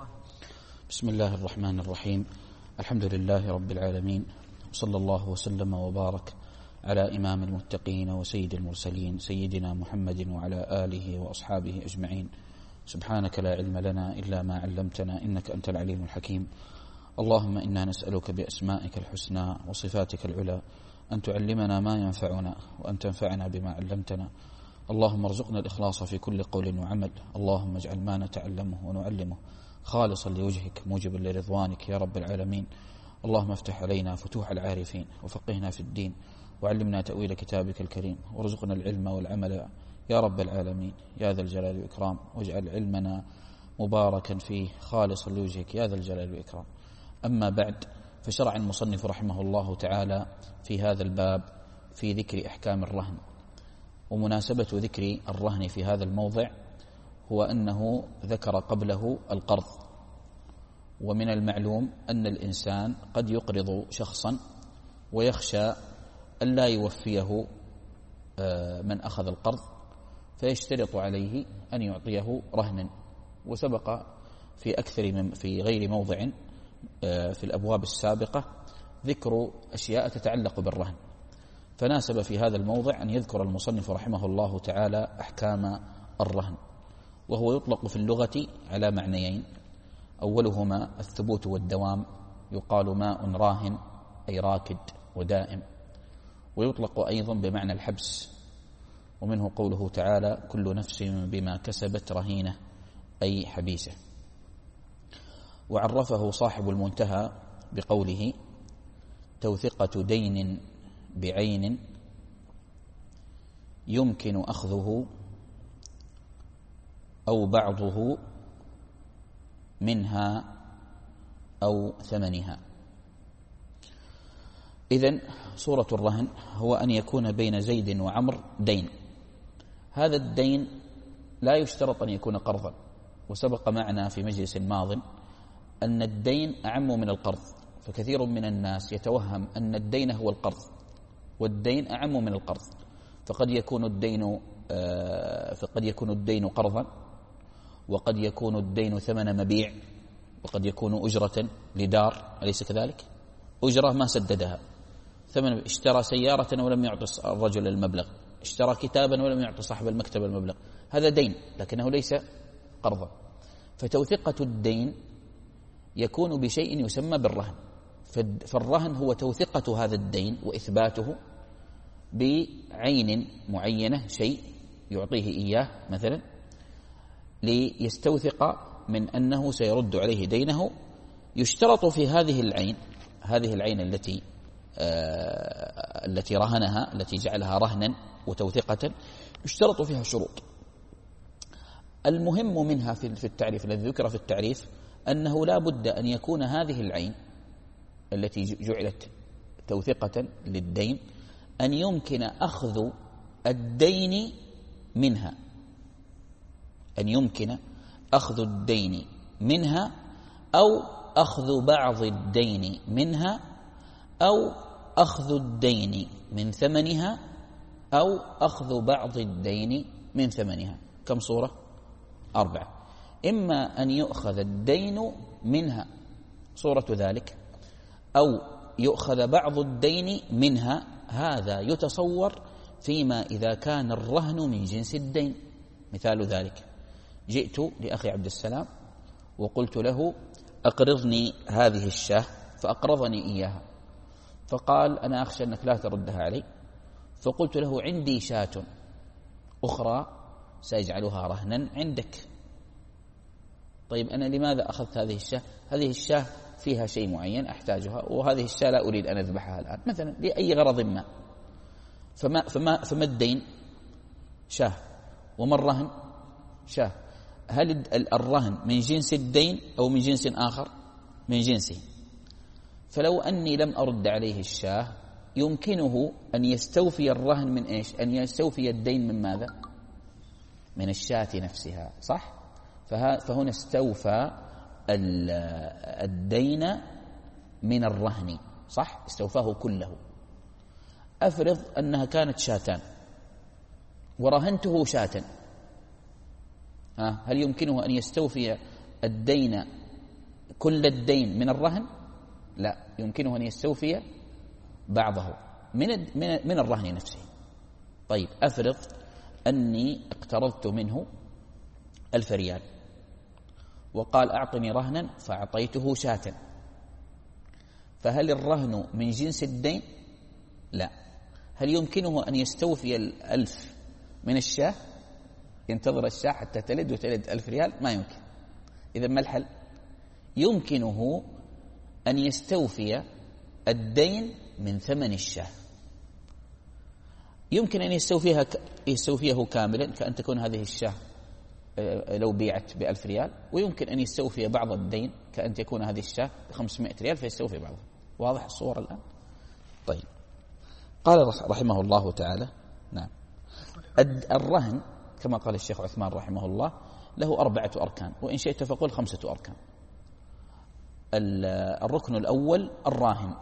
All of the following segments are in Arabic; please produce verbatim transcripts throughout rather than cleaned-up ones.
بسم الله الرحمن الرحيم. الحمد لله رب العالمين، وصلى الله وسلم وبارك على إمام المتقين وسيد المرسلين سيدنا محمد وعلى آله وأصحابه أجمعين. سبحانك لا علم لنا إلا ما علمتنا إنك أنت العليم الحكيم. اللهم إنا نسألك بأسمائك الحسنى وصفاتك العلى أن تعلمنا ما ينفعنا وأن تنفعنا بما علمتنا. اللهم ارزقنا الإخلاص في كل قول وعمل. اللهم اجعل ما نتعلمه ونعلمه خالصا لوجهك موجبا لرضوانك يا رب العالمين. اللهم افتح علينا فتوح العارفين وفقهنا في الدين وعلمنا تأويل كتابك الكريم وارزقنا العلم والعمل يا رب العالمين يا ذا الجلال والإكرام، واجعل علمنا مباركا فيه خالصا لوجهك يا ذا الجلال والإكرام. أما بعد، فشرع المصنف رحمه الله تعالى في هذا الباب في ذكر أحكام الرهن. ومناسبة ذكر الرهن في هذا الموضع هو أنه ذكر قبله القرض، ومن المعلوم أن الإنسان قد يقرض شخصا ويخشى أن لا يوفيه من أخذ القرض فيشترط عليه أن يعطيه رهنا. وسبق في أكثر من في غير موضع في الأبواب السابقة ذكر أشياء تتعلق بالرهن، فناسب في هذا الموضع أن يذكر المصنف رحمه الله تعالى أحكام الرهن. وهو يطلق في اللغة على معنيين، أولهما الثبوت والدوام، يقال ماء راهن أي راكد ودائم، ويطلق أيضا بمعنى الحبس، ومنه قوله تعالى كل نفس بما كسبت رهينة أي حبيسة. وعرفه صاحب المنتهى بقوله توثقة دين بعين يمكن أخذه أو بعضه منها أو ثمنها. إذن صورة الرهن هو أن يكون بين زيد وعمر دين. هذا الدين لا يشترط أن يكون قرضا، وسبق معنا في مجلس ماض أن الدين أعم من القرض، فكثير من الناس يتوهم أن الدين هو القرض والدين أعم من القرض، فقد يكون الدين فقد يكون الدين قرضا، وقد يكون الدين ثمن مبيع، وقد يكون أجرة لدار، أليس كذلك؟ أجرة ما سددها، ثمن اشترى سيارة ولم يعطي الرجل المبلغ، اشترى كتابا ولم يعطي صاحب المكتب المبلغ، هذا دين لكنه ليس قرضا. فتوثقة الدين يكون بشيء يسمى بالرهن، فالرهن هو توثقة هذا الدين وإثباته بعين معينة، شيء يعطيه إياه مثلا ليستوثق من أنه سيرد عليه دينه. يشترط في هذه العين هذه العين التي آه التي رهنها، التي جعلها رهنا وتوثقة، يشترط فيها شروط. المهم منها في التعريف الذي ذكر في التعريف أنه لا بد أن يكون هذه العين التي جعلت توثقة للدين أن يمكن أخذ الدين منها أن يمكن أخذ الدين منها أو أخذ بعض الدين منها أو أخذ الدين من ثمنها أو أخذ بعض الدين من ثمنها. كم صورة؟ أربعة. إما أن يؤخذ الدين منها، صورة ذلك، أو يؤخذ بعض الدين منها. هذا يتصور فيما إذا كان الرهن من جنس الدين. مثال ذلك: جئت لأخي عبد السلام وقلت له أقرضني هذه الشاة، فأقرضني إياها، فقال أنا أخشى أنك لا تردها علي، فقلت له عندي شاة أخرى سأجعلها رهنا عندك. طيب أنا لماذا أخذت هذه الشاة؟ هذه الشاة فيها شيء معين أحتاجها، وهذه الشاة لا أريد أن أذبحها الآن مثلا لأي غرض ما. فما, فما, فما الدين؟ شاة. وما الرهن؟ شاة. هل الرهن من جنس الدين أو من جنس آخر؟ من جنسه. فلو أني لم أرد عليه الشاة يمكنه أن يستوفي الرهن من إيش؟ أن يستوفي الدين من ماذا؟ من الشاة نفسها، صح؟ فهنا استوفى الدين من الرهن، صح؟ استوفاه كله. أفرض أنها كانت شاتان ورهنته شاة، هل يمكنه أن يستوفي الدين كل الدين من الرهن؟ لا، يمكنه أن يستوفي بعضه من من الرهن نفسه. طيب أفرض أني اقترضت منه ألف ريال وقال أعطني رهنا فأعطيته شاة، فهل الرهن من جنس الدين؟ لا. هل يمكنه أن يستوفي الألف من الشاة؟ ينتظر الشاة حتى تلد وتلد ألف ريال؟ ما يمكن. إذا ما الحل؟ يمكنه أن يستوفي الدين من ثمن الشاة. يمكن أن يستوفيها يستوفيه كاملا، كأن تكون هذه الشاة لو بيعت بألف ريال، ويمكن أن يستوفي بعض الدين كأن تكون هذه الشاة بخمسمائة ريال فيستوفي بعضها. واضح الصورة الآن؟ طيب، قال رحمه الله تعالى: نعم، الرهن كما قال الشيخ عثمان رحمه الله له أربعة أركان، وإن شئت فقل خمسة أركان. الركن الأول الراهن.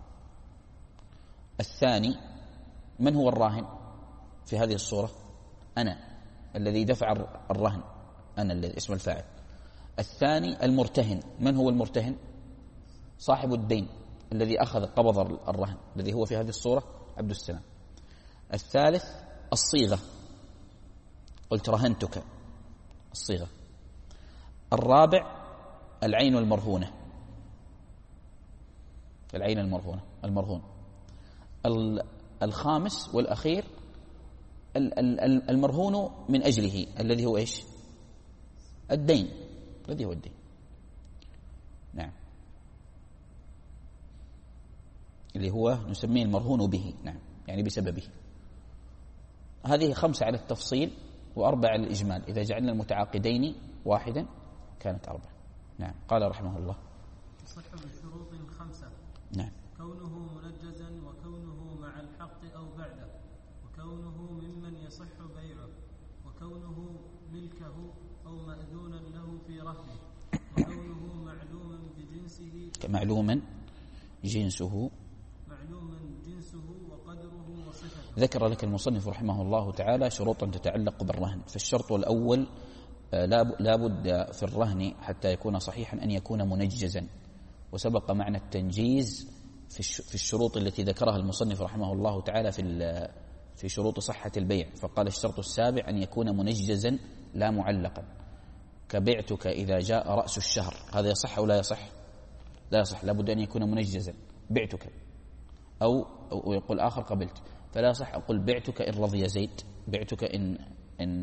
الثاني، من هو الراهن في هذه الصورة؟ أنا الذي دفع الرهن، أنا الذي اسم الفاعل. الثاني المرتهن. من هو المرتهن؟ صاحب الدين الذي أخذ قبض الرهن، الذي هو في هذه الصورة عبد السلام. الثالث الصيغة، قلت رهنتك، الصيغة. الرابع العين المرهونة، العين المرهونة المرهون. الخامس والأخير المرهون من أجله، الذي هو إيش؟ الدين، الذي هو الدين. نعم، اللي هو نسميه المرهون به، نعم، يعني بسببه. هذه خمسة على التفصيل وأربعة على الإجمال. إذا جعلنا المتعاقدين واحدا كانت أربعة. نعم. قال رحمه الله: يصح بشروط خمسة. نعم. كونه منجزا، وكونه مع الحق أو بعده، وكونه ممن يصح بيعه، وكونه ملكه أو مأذونا له في رهنه، وكونه معلوما بجنسه كمعلوما جنسه معلوما جنسه وقدره وصفته. ذكر لك المصنف رحمه الله تعالى شروطا تتعلق بالرهن. فالشرط الأول لا بد في الرهن حتى يكون صحيحا أن يكون منجزا، وسبق معنى التنجيز في الشروط التي ذكرها المصنف رحمه الله تعالى في في شروط صحة البيع، فقال الشرط السابع أن يكون منجزا لا معلقا، كبعتك إذا جاء رأس الشهر. هذا يصح أو لا يصح؟ لا يصح، لا بد أن يكون منجزا. بعتك، أو, أو يقول آخر قبلت، فلا يصح أقول بعتك إن رضي زيد، بعتك إن إن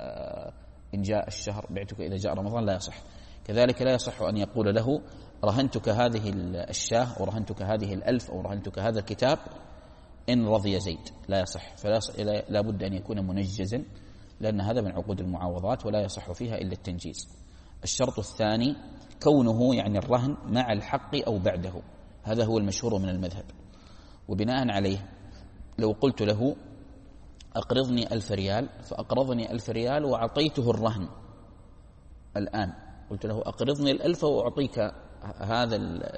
إن جاء الشهر، بعتك إذا جاء رمضان، لا يصح. كذلك لا يصح أن يقول له رهنتك هذه الشاه، أو رهنتك هذه الألف، أو رهنتك هذا الكتاب إن رضي زيد، لا يصح. فلا لا بد أن يكون منجزا، لأن هذا من عقود المعاوضات ولا يصح فيها إلا التنجيز. الشرط الثاني كونه يعني الرهن مع الحق أو بعده، هذا هو المشهور من المذهب. وبناء عليه لو قلت له أقرضني ألف ريال، فأقرضني ألف ريال وأعطيته الرهن الآن، قلت له أقرضني الألف وأعطيك هذا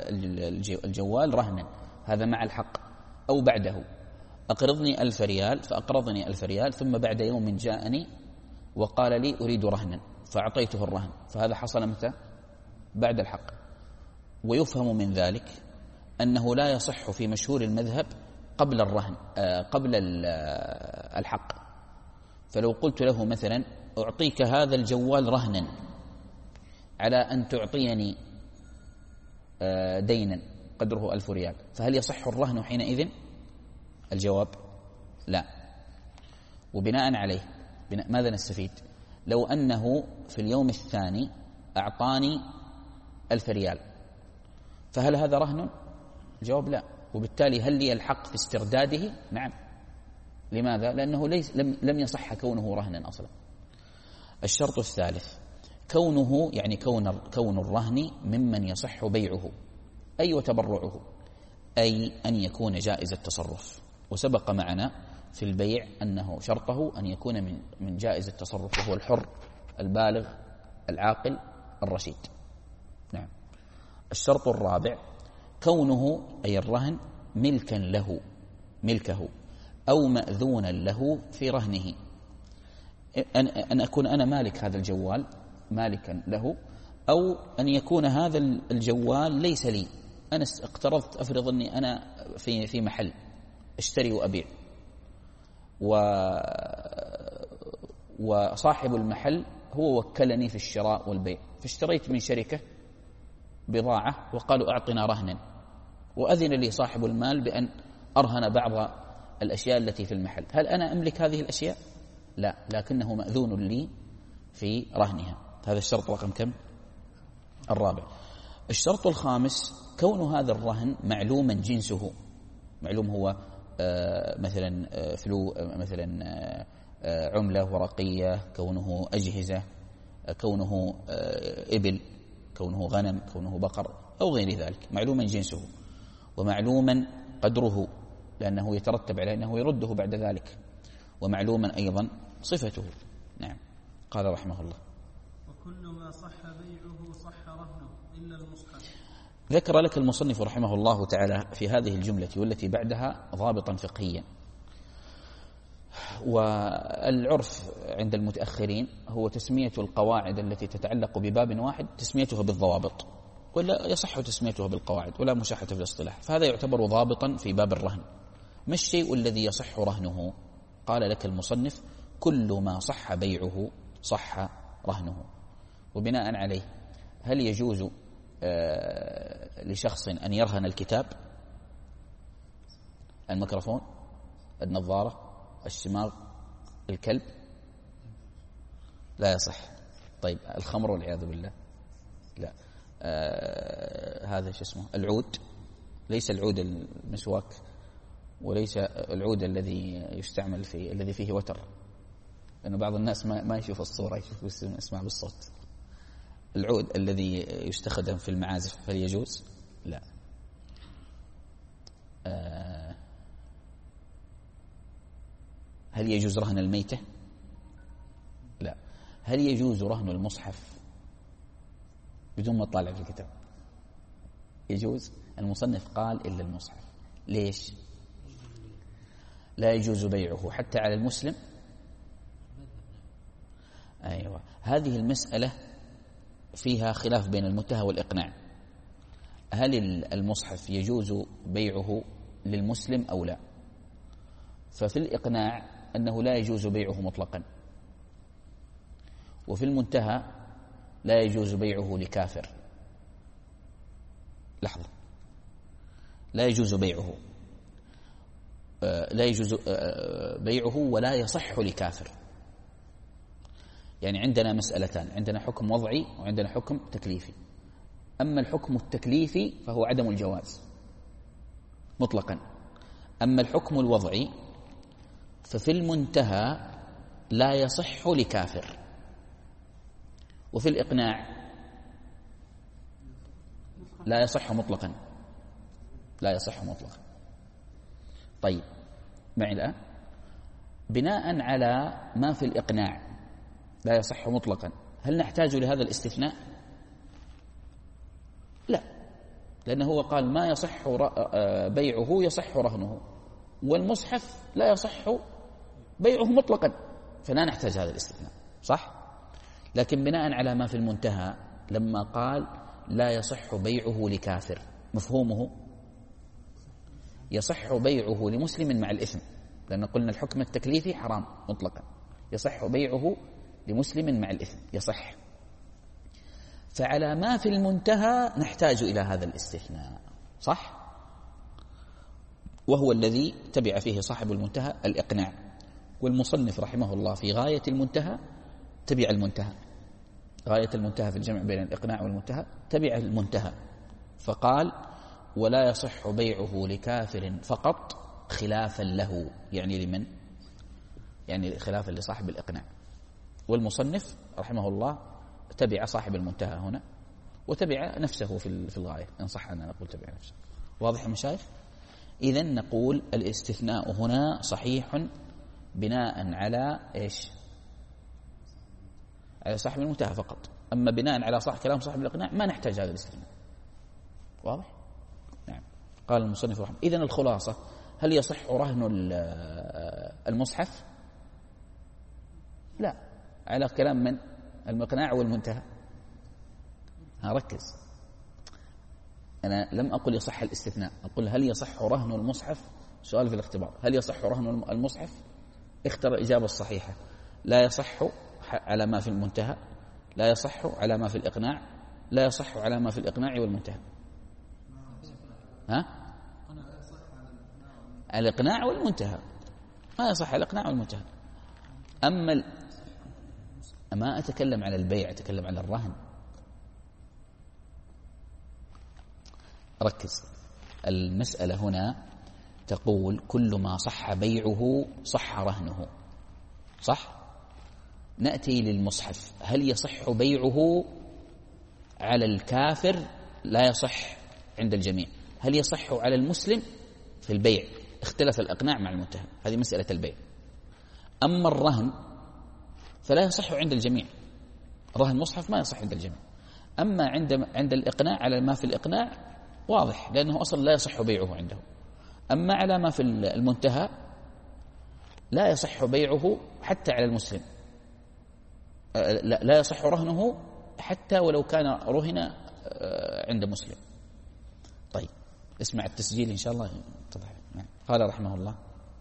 الجوال رهنا، هذا مع الحق. أو بعده أقرضني ألف ريال، فأقرضني ألف ريال، ثم بعد يوم جاءني وقال لي أريد رهنا، فأعطيته الرهن، فهذا حصل متى؟ بعد الحق. ويفهم من ذلك أنه لا يصح في مشهور المذهب قبل الرهن آه قبل الحق. فلو قلت له مثلا أعطيك هذا الجوال رهنا على أن تعطيني آه دينا قدره ألف ريال، فهل يصح الرهن حينئذ؟ الجواب لا. وبناء عليه بناء ماذا نستفيد؟ لو أنه في اليوم الثاني أعطاني ألف ريال، فهل هذا رهن؟ الجواب لا. وبالتالي هل لي الحق في استرداده؟ نعم. لماذا؟ لأنه ليس لم, لم يصح كونه رهنا أصلا. الشرط الثالث كونه يعني كون كون الرهن ممن يصح بيعه أي وتبرعه، أي أن يكون جائز التصرف. وسبق معنا في البيع أنه شرطه أن يكون من من جائز التصرف، وهو الحر البالغ العاقل الرشيد. نعم. الشرط الرابع كونه أي الرهن ملكا له، ملكه أو مأذونا له في رهنه، أن أكون أنا مالك هذا الجوال، مالكا له، أو أن يكون هذا الجوال ليس لي، أنا اقترضت، أفرض أني أنا في في محل أشتري وأبيع، و وصاحب المحل هو وكلني في الشراء والبيع، فاشتريت من شركة بضاعة وقالوا أعطنا رهنا، وأذن لي صاحب المال بأن أرهن بعض الأشياء التي في المحل، هل أنا أملك هذه الأشياء؟ لا، لكنه مأذون لي في رهنها. هذا الشرط رقم كم؟ الرابع. الشرط الخامس كون هذا الرهن معلوما جنسه، معلوم هو آه مثلا آه فلو آه مثلا آه عملة ورقية، كونه أجهزة، آه كونه آه إبل، كونه غنم، كونه بقر أو غير ذلك، معلوما جنسه ومعلوما قدره لأنه يترتب على أنه يرده بعد ذلك، ومعلوما أيضا صفته. نعم. قال رحمه الله: وكل ما صح بيعه صح رهنه إلا المصحف. ذكر لك المصنف رحمه الله تعالى في هذه الجملة والتي بعدها ضابطا فقهيا. والعرف عند المتأخرين هو تسمية القواعد التي تتعلق بباب واحد تسميتها بالضوابط، ولا يصح تسميتها بالقواعد، ولا مشاحة في الاصطلاح، فهذا يعتبر ضابطا في باب الرهن. ما الشيء الذي يصح رهنه؟ قال لك المصنف: كل ما صح بيعه صح رهنه. وبناء عليه هل يجوز آه لشخص أن يرهن الكتاب، الميكروفون، النظارة، الشماغ، الكلب؟ لا يصح. طيب الخمر والعياذ بالله؟ لا. آه هذا شو اسمه العود، ليس العود المسواك، وليس العود الذي يستعمل في الذي فيه وتر، لأنه بعض الناس ما ما يشوف الصورة، يشوف بس يسمع بالصوت. العود الذي يستخدم في المعازف هل يجوز؟ لا. آه هل يجوز رهن الميتة؟ لا. هل يجوز رهن المصحف بدون ما تطالع في الكتاب؟ يجوز. المصنف قال إلا المصحف. ليش؟ لا يجوز بيعه حتى على المسلم. أيوة، هذه المسألة فيها خلاف بين المنتهى والإقناع. هل المصحف يجوز بيعه للمسلم أو لا؟ ففي الإقناع أنه لا يجوز بيعه مطلقا، وفي المنتهى لا يجوز بيعه لكافر. لحظة، لا يجوز بيعه لا يجوز بيعه ولا يصح لكافر. يعني عندنا مسألتان، عندنا حكم وضعي وعندنا حكم تكليفي. أما الحكم التكليفي فهو عدم الجواز مطلقا، أما الحكم الوضعي ففي المنتهى لا يصح لكافر، وفي الإقناع لا يصح مطلقا، لا يصح مطلقا. طيب معي الآن، بناء على ما في الإقناع لا يصح مطلقا، هل نحتاج لهذا الاستثناء؟ لا، لأنه هو قال ما يصح بيعه يصح رهنه، والمصحف لا يصح بيعه مطلقا، فلا نحتاج هذا الاستثناء، صح؟ لكن بناء على ما في المنتهى لما قال لا يصح بيعه لكافر، مفهومه يصح بيعه لمسلم مع الإثم، لأن قلنا الحكم التكليفي حرام مطلقا، يصح بيعه لمسلم مع الإثم، يصح. فعلى ما في المنتهى نحتاج إلى هذا الاستثناء، صح؟ وهو الذي تبع فيه صاحب المنتهى الإقناع، والمصنف رحمه الله في غاية المنتهى تبع المنتهى، غاية المنتهى في الجمع بين الإقناع والمنتهى تبع المنتهى، فقال ولا يصح بيعه لكافر فقط خلافا له، يعني لمن؟ يعني خلافا لصاحب الإقناع. والمصنف رحمه الله تبع صاحب المنتهى هنا، وتبع نفسه في في الغاية، إن صح أن نقول تبع نفسه. واضح يا مشايخ؟ إذن نقول الاستثناء هنا صحيح بناء على إيش؟ على صاحب المنتهى فقط، أما بناء على صح كلام صاحب الإقناع ما نحتاج هذا الاستثناء. واضح؟ نعم. قال المصنف رحمه. إذن الخلاصة، هل يصح رهن المصحف؟ لا، على كلام من؟ المقناع والمنتهى. ها ركز، أنا لم أقل يصح الاستثناء، أقول هل يصح رهن المصحف؟ سؤال في الاختبار، هل يصح رهن المصحف؟ اختر الإجابة الصحيحة. لا يصح على ما في المنتهى، لا يصح على ما في الإقناع، لا يصح على ما في الإقناع والمنتهى. ها؟ الإقناع والمنتهى، ما يصح الإقناع والمنتهى. أما ال... ما أتكلم على البيع، أتكلم على الرهن. ركز، المسألة هنا تقول كل ما صح بيعه صح رهنه، صح؟ نأتي للمصحف، هل يصح بيعه على الكافر؟ لا يصح عند الجميع. هل يصح على المسلم؟ في البيع اختلف الأقناع مع المنتهى، هذه مسألة البيع. أما الرهن فلا يصح عند الجميع، رهن مصحف ما يصح عند الجميع. أما عند عند الإقناع، على ما في الإقناع واضح، لأنه أصلا لا يصح بيعه عنده. أما على ما في المنتهى لا يصح بيعه حتى على المسلم، لا يصح رهنه حتى ولو كان رهن عند مسلم. طيب اسمع التسجيل إن شاء الله تضح. قال رحمه الله: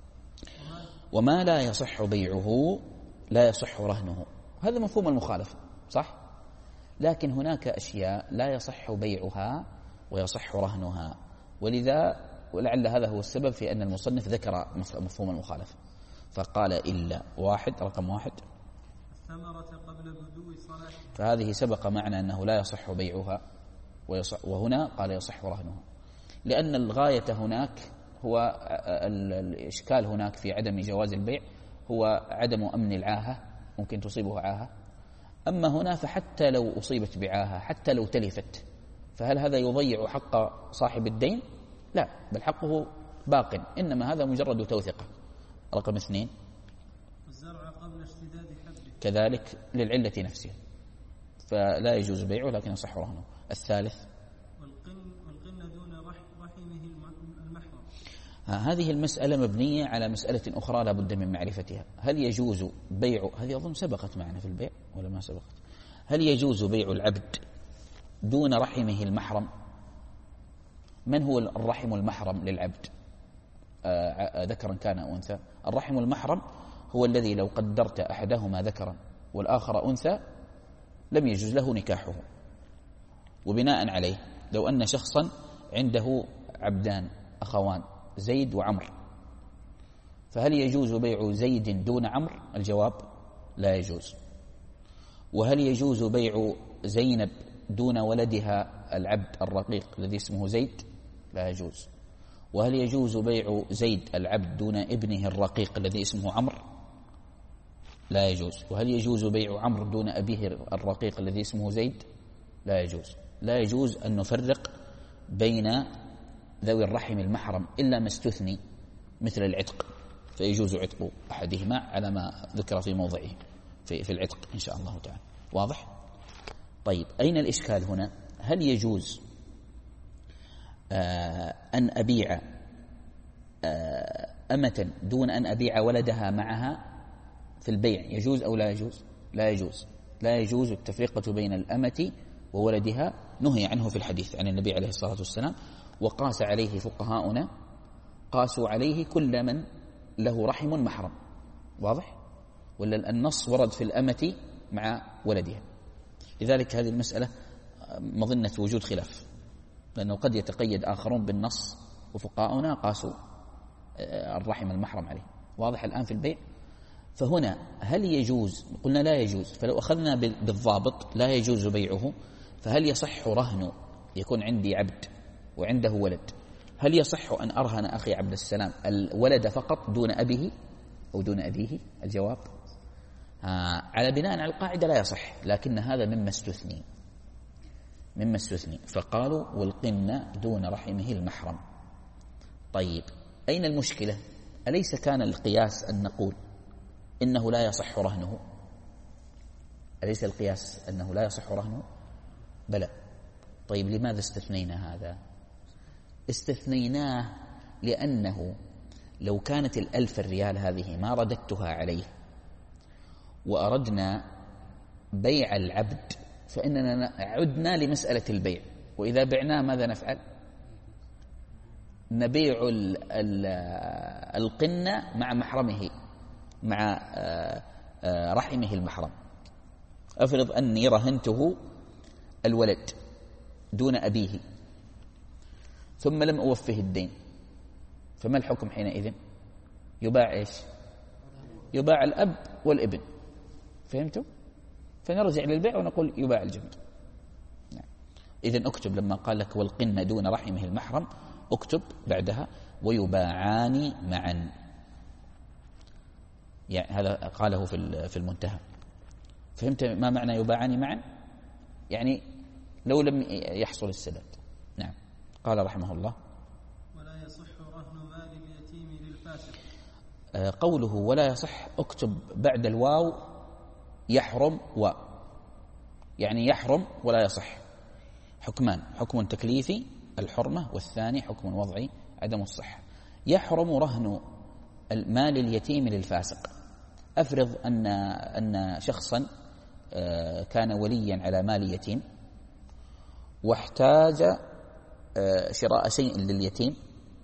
وما لا يصح بيعه لا يصح رهنه. هذا مفهوم المخالفة، صح؟ لكن هناك أشياء لا يصح بيعها ويصح رهنها، ولذا ولعل هذا هو السبب في أن المصنف ذكر مفهوم المخالفة فقال إلا واحد، رقم واحد الثمرة قبل بدو صلاحها، فهذه سبق معنا أنه لا يصح بيعها ويصح، وهنا قال يصح رهنها، لأن الغاية هناك هو الإشكال هناك في عدم جواز البيع هو عدم أمن العاهة، ممكن تصيبه عاهة. أما هنا فحتى لو أصيبت بعاهة، حتى لو تلفت، فهل هذا يضيع حق صاحب الدين؟ لا، بل حقه باق، إنما هذا مجرد توثقة. رقم اثنين الزرع قبل اشتداد حبه، كذلك للعلة نفسها فلا يجوز بيعه لكن يصح رهنه. الثالث والقن والقن دون رحمه المحرم. هذه المسألة مبنية على مسألة أخرى لا بد من معرفتها. هل يجوز بيع، هذه أظن سبقت معنا في البيع ولا ما سبقت، هل يجوز بيع العبد دون رحمه المحرم؟ من هو الرحم المحرم للعبد؟ آه ذكرا كان أو أنثى. الرحم المحرم هو الذي لو قدرت أحدهما ذكرا والآخر أنثى لم يجوز له نكاحه. وبناء عليه لو أن شخصا عنده عبدان أخوان زيد وعمر، فهل يجوز بيع زيد دون عمرو؟ الجواب لا يجوز. وهل يجوز بيع زينب دون ولدها العبد الرقيق الذي اسمه زيد؟ لا يجوز. وهل يجوز بيع زيد العبد دون ابنه الرقيق الذي اسمه عمرو؟ لا يجوز. وهل يجوز بيع عمرو دون أبيه الرقيق الذي اسمه زيد؟ لا يجوز. لا يجوز أن نفرق بين ذوي الرحم المحرم إلا ما استثني مثل العتق، فيجوز عتق أحدهما على ما ذكر في موضعه في, في العتق إن شاء الله تعالى. واضح؟ طيب أين الإشكال هنا؟ هل يجوز آه أن أبيع آه أمة دون أن أبيع ولدها معها في البيع؟ يجوز أو لا يجوز؟ لا يجوز. لا يجوز التفرقة بين الأمة وولدها، نهي عنه في الحديث عن النبي عليه الصلاة والسلام. وقاس عليه فقهاؤنا، قاسوا عليه كل من له رحم محرم. واضح؟ ولا النص ورد في الأمة مع ولدها، لذلك هذه المسألة مظنة وجود خلاف، لأنه قد يتقيد آخرون بالنص وفقهاؤنا قاسوا الرحم المحرم عليه. واضح الآن في البيع؟ فهنا هل يجوز؟ قلنا لا يجوز، فلو أخذنا بالضابط لا يجوز بيعه، فهل يصح رهن؟ يكون عندي عبد وعنده ولد، هل يصح أن أرهن أخي عبد السلام الولد فقط دون أبيه أو دون أبيه؟ الجواب آه على بناء على القاعدة لا يصح، لكن هذا مما استثني مما استثني فقالوا والقن دون رحمه المحرم. طيب أين المشكلة؟ أليس كان القياس أن نقول إنه لا يصح رهنه؟ أليس القياس أنه لا يصح رهنه؟ بلى. طيب لماذا استثنينا هذا؟ استثنيناه لأنه لو كانت الألف الريال هذه ما رددتها عليه وأردنا بيع العبد فإننا عدنا لمسألة البيع، وإذا بعنا ماذا نفعل؟ نبيع القنة مع محرمه، مع رحمه المحرم. أفرض أني رهنته الولد دون أبيه ثم لم أوفه الدين، فما الحكم حينئذ؟ يباع إيش؟ يباع الأب والابن. فهمتوا؟ فنرجع للبيع ونقول يباع الجميع. نعم. إذن أكتب لما قال لك والقنة دون رحمه المحرم، أكتب بعدها ويباعان معا. يعني هذا قاله في المنتهى. فهمت ما معنى يباعان معا؟ يعني لو لم يحصل السداد. نعم. قال رحمه الله ولا يصح رهن مال اليتيم للفاسق. قوله ولا يصح، اكتب بعد الواو يحرم و، يعني يحرم ولا يصح. حكمان: حكم تكليفي الحرمة، والثاني حكم وضعي عدم الصحة. يحرم رهن مال اليتيم للفاسق. أفرض أن أن شخصا كان وليا على مال يتيم واحتاج شراء شيء لليتيم،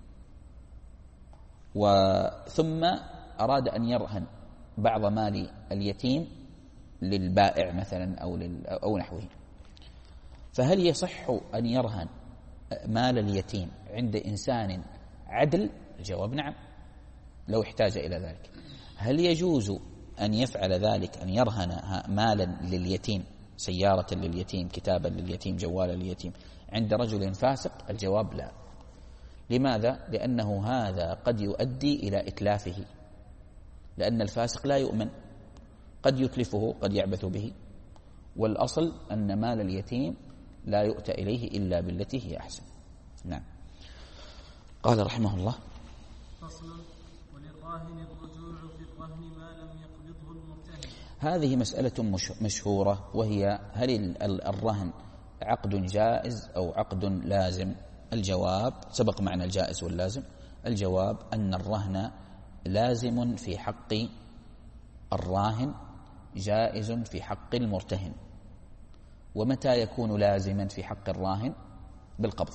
وثم أراد أن يرهن بعض مال اليتيم للبائع مثلا أو, أو نحوه. فهل يصح أن يرهن مال اليتيم عند إنسان عدل؟ الجواب نعم، لو احتاج إلى ذلك. هل يجوز أن يفعل ذلك، أن يرهن مالا لليتيم، سيارة لليتيم، كتابا لليتيم، جوالا لليتيم، عند رجل فاسق؟ الجواب لا. لماذا؟ لأنه هذا قد يؤدي إلى إتلافه، لأن الفاسق لا يؤمن، قد يتلفه، قد يعبث به، والأصل أن مال اليتيم لا يؤتى إليه إلا بالتي هي أحسن. نعم. قال رحمه الله فصل: وللراهن الرجوع في الرهن ما لم يقبضه المرتهن. هذه مسألة مشهورة، وهي هل الرهن عقد جائز أو عقد لازم؟ الجواب سبق معنا الجائز واللازم. الجواب أن الرهن لازم في حق الراهن، جائز في حق المرتهن. ومتى يكون لازما في حق الراهن؟ بالقبض.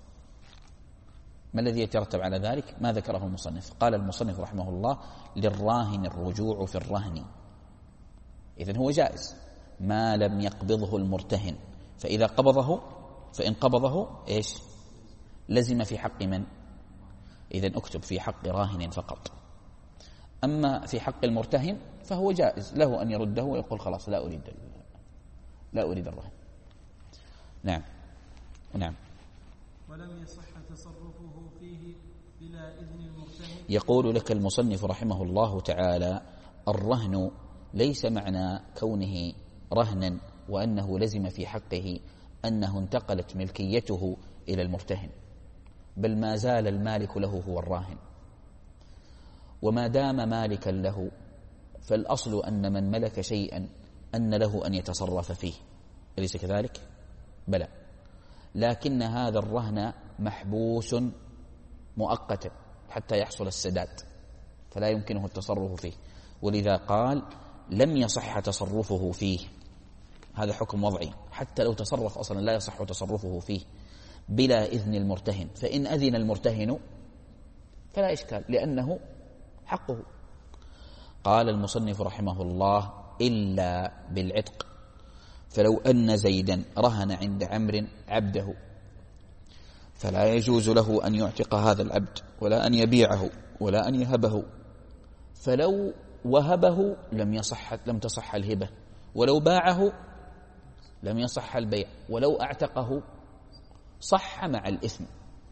ما الذي يترتب على ذلك؟ ما ذكره المصنف. قال المصنف رحمه الله: للراهن الرجوع في الرهن. إذن هو جائز ما لم يقبضه المرتهن، فإذا قبضه، فإن قبضه إيش؟ لزم في حق من؟ إذن أكتب في حق راهن فقط. أما في حق المرتهن فهو جائز له أن يرده ويقول خلاص لا أريد لا أريد الرهن. نعم. نعم. ولم يصح تصرفه فيه بلا إذن المرتهن. يقول لك المصنف رحمه الله تعالى: الرهن ليس معنى كونه رهنا وأنه لزم في حقه أنه انتقلت ملكيته إلى المرتهن، بل ما زال المالك له هو الراهن، وما دام مالكا له فالأصل أن من ملك شيئا أن له أن يتصرف فيه، أليس كذلك؟ بلى، لكن هذا الرهن محبوس مؤقتا حتى يحصل السداد، فلا يمكنه التصرف فيه، ولذا قال لم يصح تصرفه فيه. هذا حكم وضعي، حتى لو تصرف أصلا لا يصح تصرفه فيه بلا إذن المرتهن. فإن أذن المرتهن فلا إشكال، لأنه حقه. قال المصنف رحمه الله: إلا بالعتق، فلو أن زيدا رهن عند عمرو عبده فلا يجوز له أن يعتق هذا العبد ولا أن يبيعه ولا أن يهبه، فلو وهبه لم يصح لم تصح الهبة، ولو باعه لم يصح البيع، ولو أعتقه صح مع الإثم.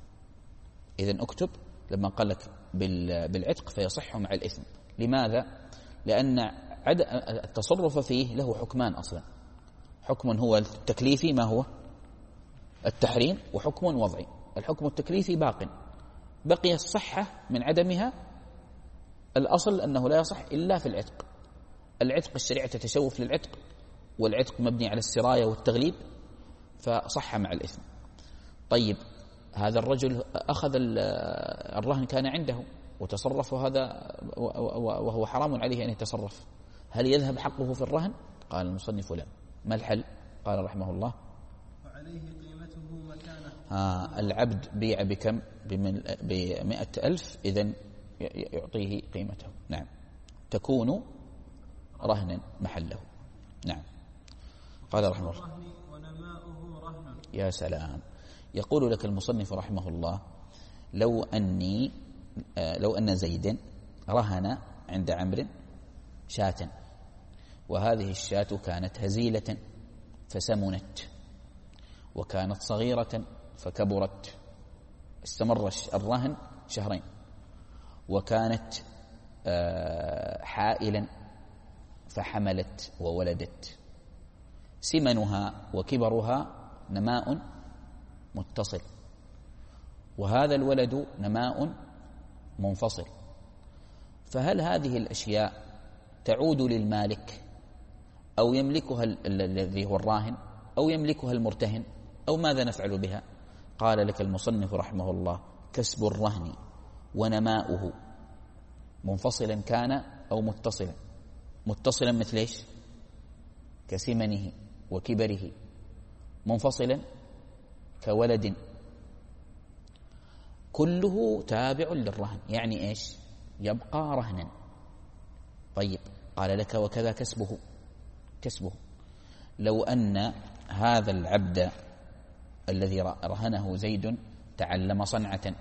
إذن أكتب لما قال لك بالعتق فيصح مع الإثم. لماذا؟ لأن التصرف فيه له حكمان أصلا، حكم هو التكليفي ما هو التحريم، وحكم وضعي. الحكم التكليفي باق، بقي الصحة من عدمها. الأصل أنه لا يصح إلا في العتق. العتق الشريعة تتشوف للعتق، والعتق مبني على السراية والتغليب، فصح مع الإثم. طيب، هذا الرجل أخذ الرهن كان عنده وتصرف، هذا وهو حرام عليه أن يتصرف، هل يذهب حقه في الرهن؟ قال المصنف لا. ما الحل؟ قال رحمه الله وعليه قيمته مكانه. آه العبد بيع بكم؟ بمئة ألف، إذن يعطيه قيمته. نعم، تكون رهنا محله. نعم. قال رحمه الله ونماؤه رهن. يا سلام. يقول لك المصنف رحمه الله لو أني لو أن زيد رهن عند عمرو شاة، وهذه الشاة كانت هزيلة فسمنت، وكانت صغيرة فكبرت، استمر الرهن شهرين، وكانت حائلا فحملت وولدت، سمنها وكبرها نماء متصل، وهذا الولد نماء منفصل، فهل هذه الأشياء تعود للمالك أو يملكها الذي هو الراهن أو يملكها المرتهن أو ماذا نفعل بها؟ قال لك المصنف رحمه الله كسب الرهن ونماؤه منفصلا كان أو متصلا. متصلا مثل ايش؟ كسمنه وكبره. منفصلا كولد. كله تابع للرهن، يعني ايش؟ يبقى رهنا. طيب، قال لك وكذا كسبه. كسبه لو أن هذا العبد الذي رهنه زيد تعلم صنعة،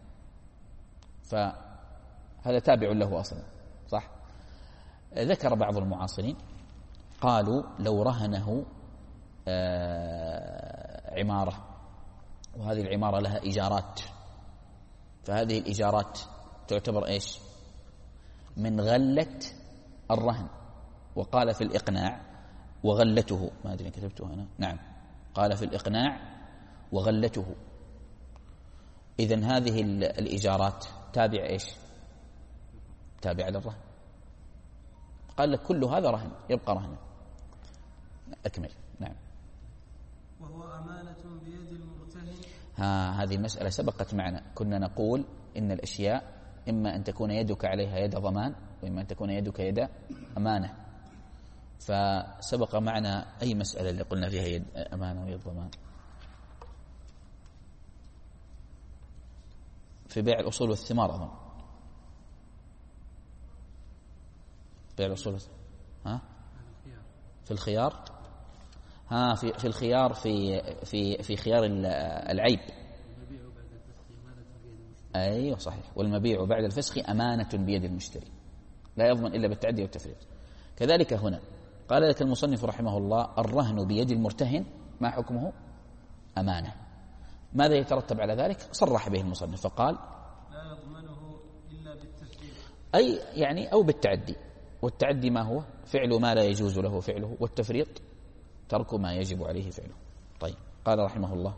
فهذا تابع له أصلا، صح؟ ذكر بعض المعاصرين قالوا لو رهنه عمارة، وهذه العمارة لها إيجارات، فهذه الإيجارات تعتبر إيش؟ من غلة الرهن. وقال في الإقناع وغلته، ما أدري كتبته هنا، نعم، قال في الإقناع وغلته. إذن هذه الإيجارات تابع إيش؟ تابع للرهن. قال لك كل هذا رهن، يبقى رهنا. أكمل. نعم. وهو أمانة بيد المرتهن. ها هذه مسألة سبقت معنا، كنا نقول إن الأشياء إما أن تكون يدك عليها يد ضمان، وإما أن تكون يدك يد أمانة. فسبق معنا أي مسألة اللي قلنا فيها يد أمانة ويد ضمان؟ في بيع الأصول والثمار أظن. بيع الأصول ها في الخيار، ها في في الخيار في في في خيار العيب. أيوة صحيح. والمبيع بعد الفسخ أمانة بيد المشتري، لا يضمن إلا بالتعدي والتفريط. كذلك هنا قال لك المصنف رحمه الله الرهن بيد المرتهن ما حكمه؟ أمانة. ماذا يترتب على ذلك؟ صرح به المصنف فقال لا يضمنه إلا بالتفريط، أي يعني أو بالتعدي. والتعدي ما هو؟ فعل ما لا يجوز له فعله، والتفريط ترك ما يجب عليه فعله. طيب، قال رحمه الله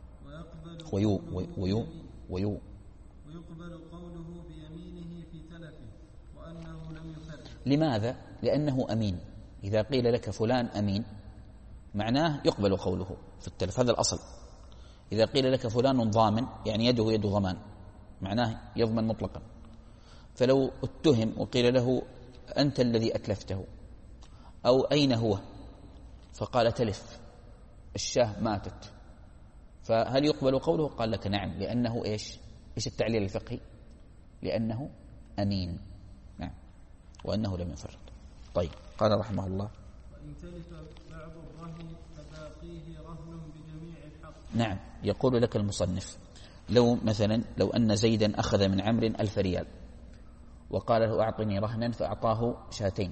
ويو ويو ويو ويقبل قوله بيمينه في تلفه وأنه لم يفرط. لماذا؟ لأنه أمين. إذا قيل لك فلان أمين معناه يقبل قوله في التلف، هذا الأصل. إذا قيل لك فلان ضامن يعني يده يد ضمان، معناه يضمن مطلقا. فلو اتهم وقيل له أنت الذي أتلفته أو أين هو، فقال تلف الشاه ماتت، فهل يقبل قوله؟ قال لك نعم، لأنه إيش؟ إيش التعليل الفقهي؟ لأنه أمين. نعم، وأنه لم يفرط. طيب، قال رحمه الله وإن تلف بعض الرهن فباقيه رهن بجميع الحق. نعم، يقول لك المصنف لو مثلا لو أن زيدا أخذ من عمرو ألف ريال وقال له أعطني رهنا، فأعطاه شاتين،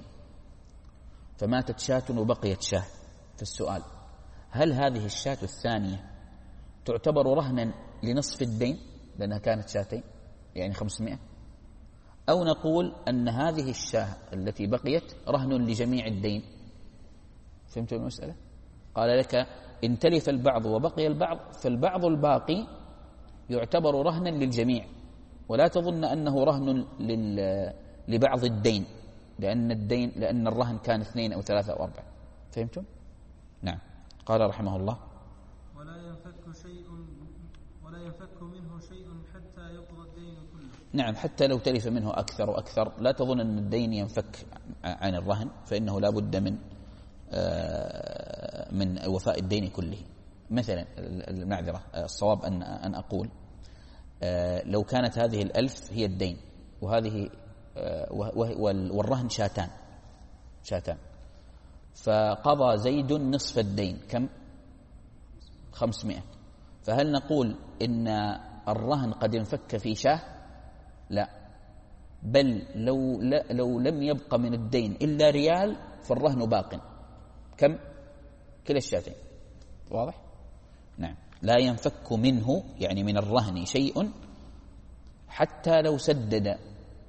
فماتت شاة وبقيت شاة، فالسؤال هل هذه الشاة الثانية تعتبر رهنا لنصف الدين لأنها كانت شاتين يعني خمسمائة، أو نقول أن هذه الشاة التي بقيت رهن لجميع الدين؟ فهمت المسألة؟ قال لك إن تلف البعض وبقي البعض فالبعض الباقي يعتبر رهنا للجميع، ولا تظن أنه رهن لبعض الدين، لأن الدين لأن الرهن كان اثنين أو ثلاثة أو أربعة. فهمتم؟ نعم. قال رحمه الله ولا ينفك شيء ولا ينفك منه شيء حتى يقضى الدين كله. نعم، حتى لو تلف منه أكثر وأكثر لا تظن أن الدين ينفك عن الرهن، فإنه لا بد من من وفاء الدين كله. مثلا المعذرة، الصواب أن أن أقول لو كانت هذه الألف هي الدين وهذه والرهن شاتان شاتان فقضى زيد نصف الدين كم؟ خمسمائة. فهل نقول إن الرهن قد انفك في شاه؟ لا، بل لو, لو لم يبق من الدين إلا ريال فالرهن باق كم؟ كلا الشاتين. واضح؟ نعم، لا ينفك منه يعني من الرهن شيء حتى لو سدد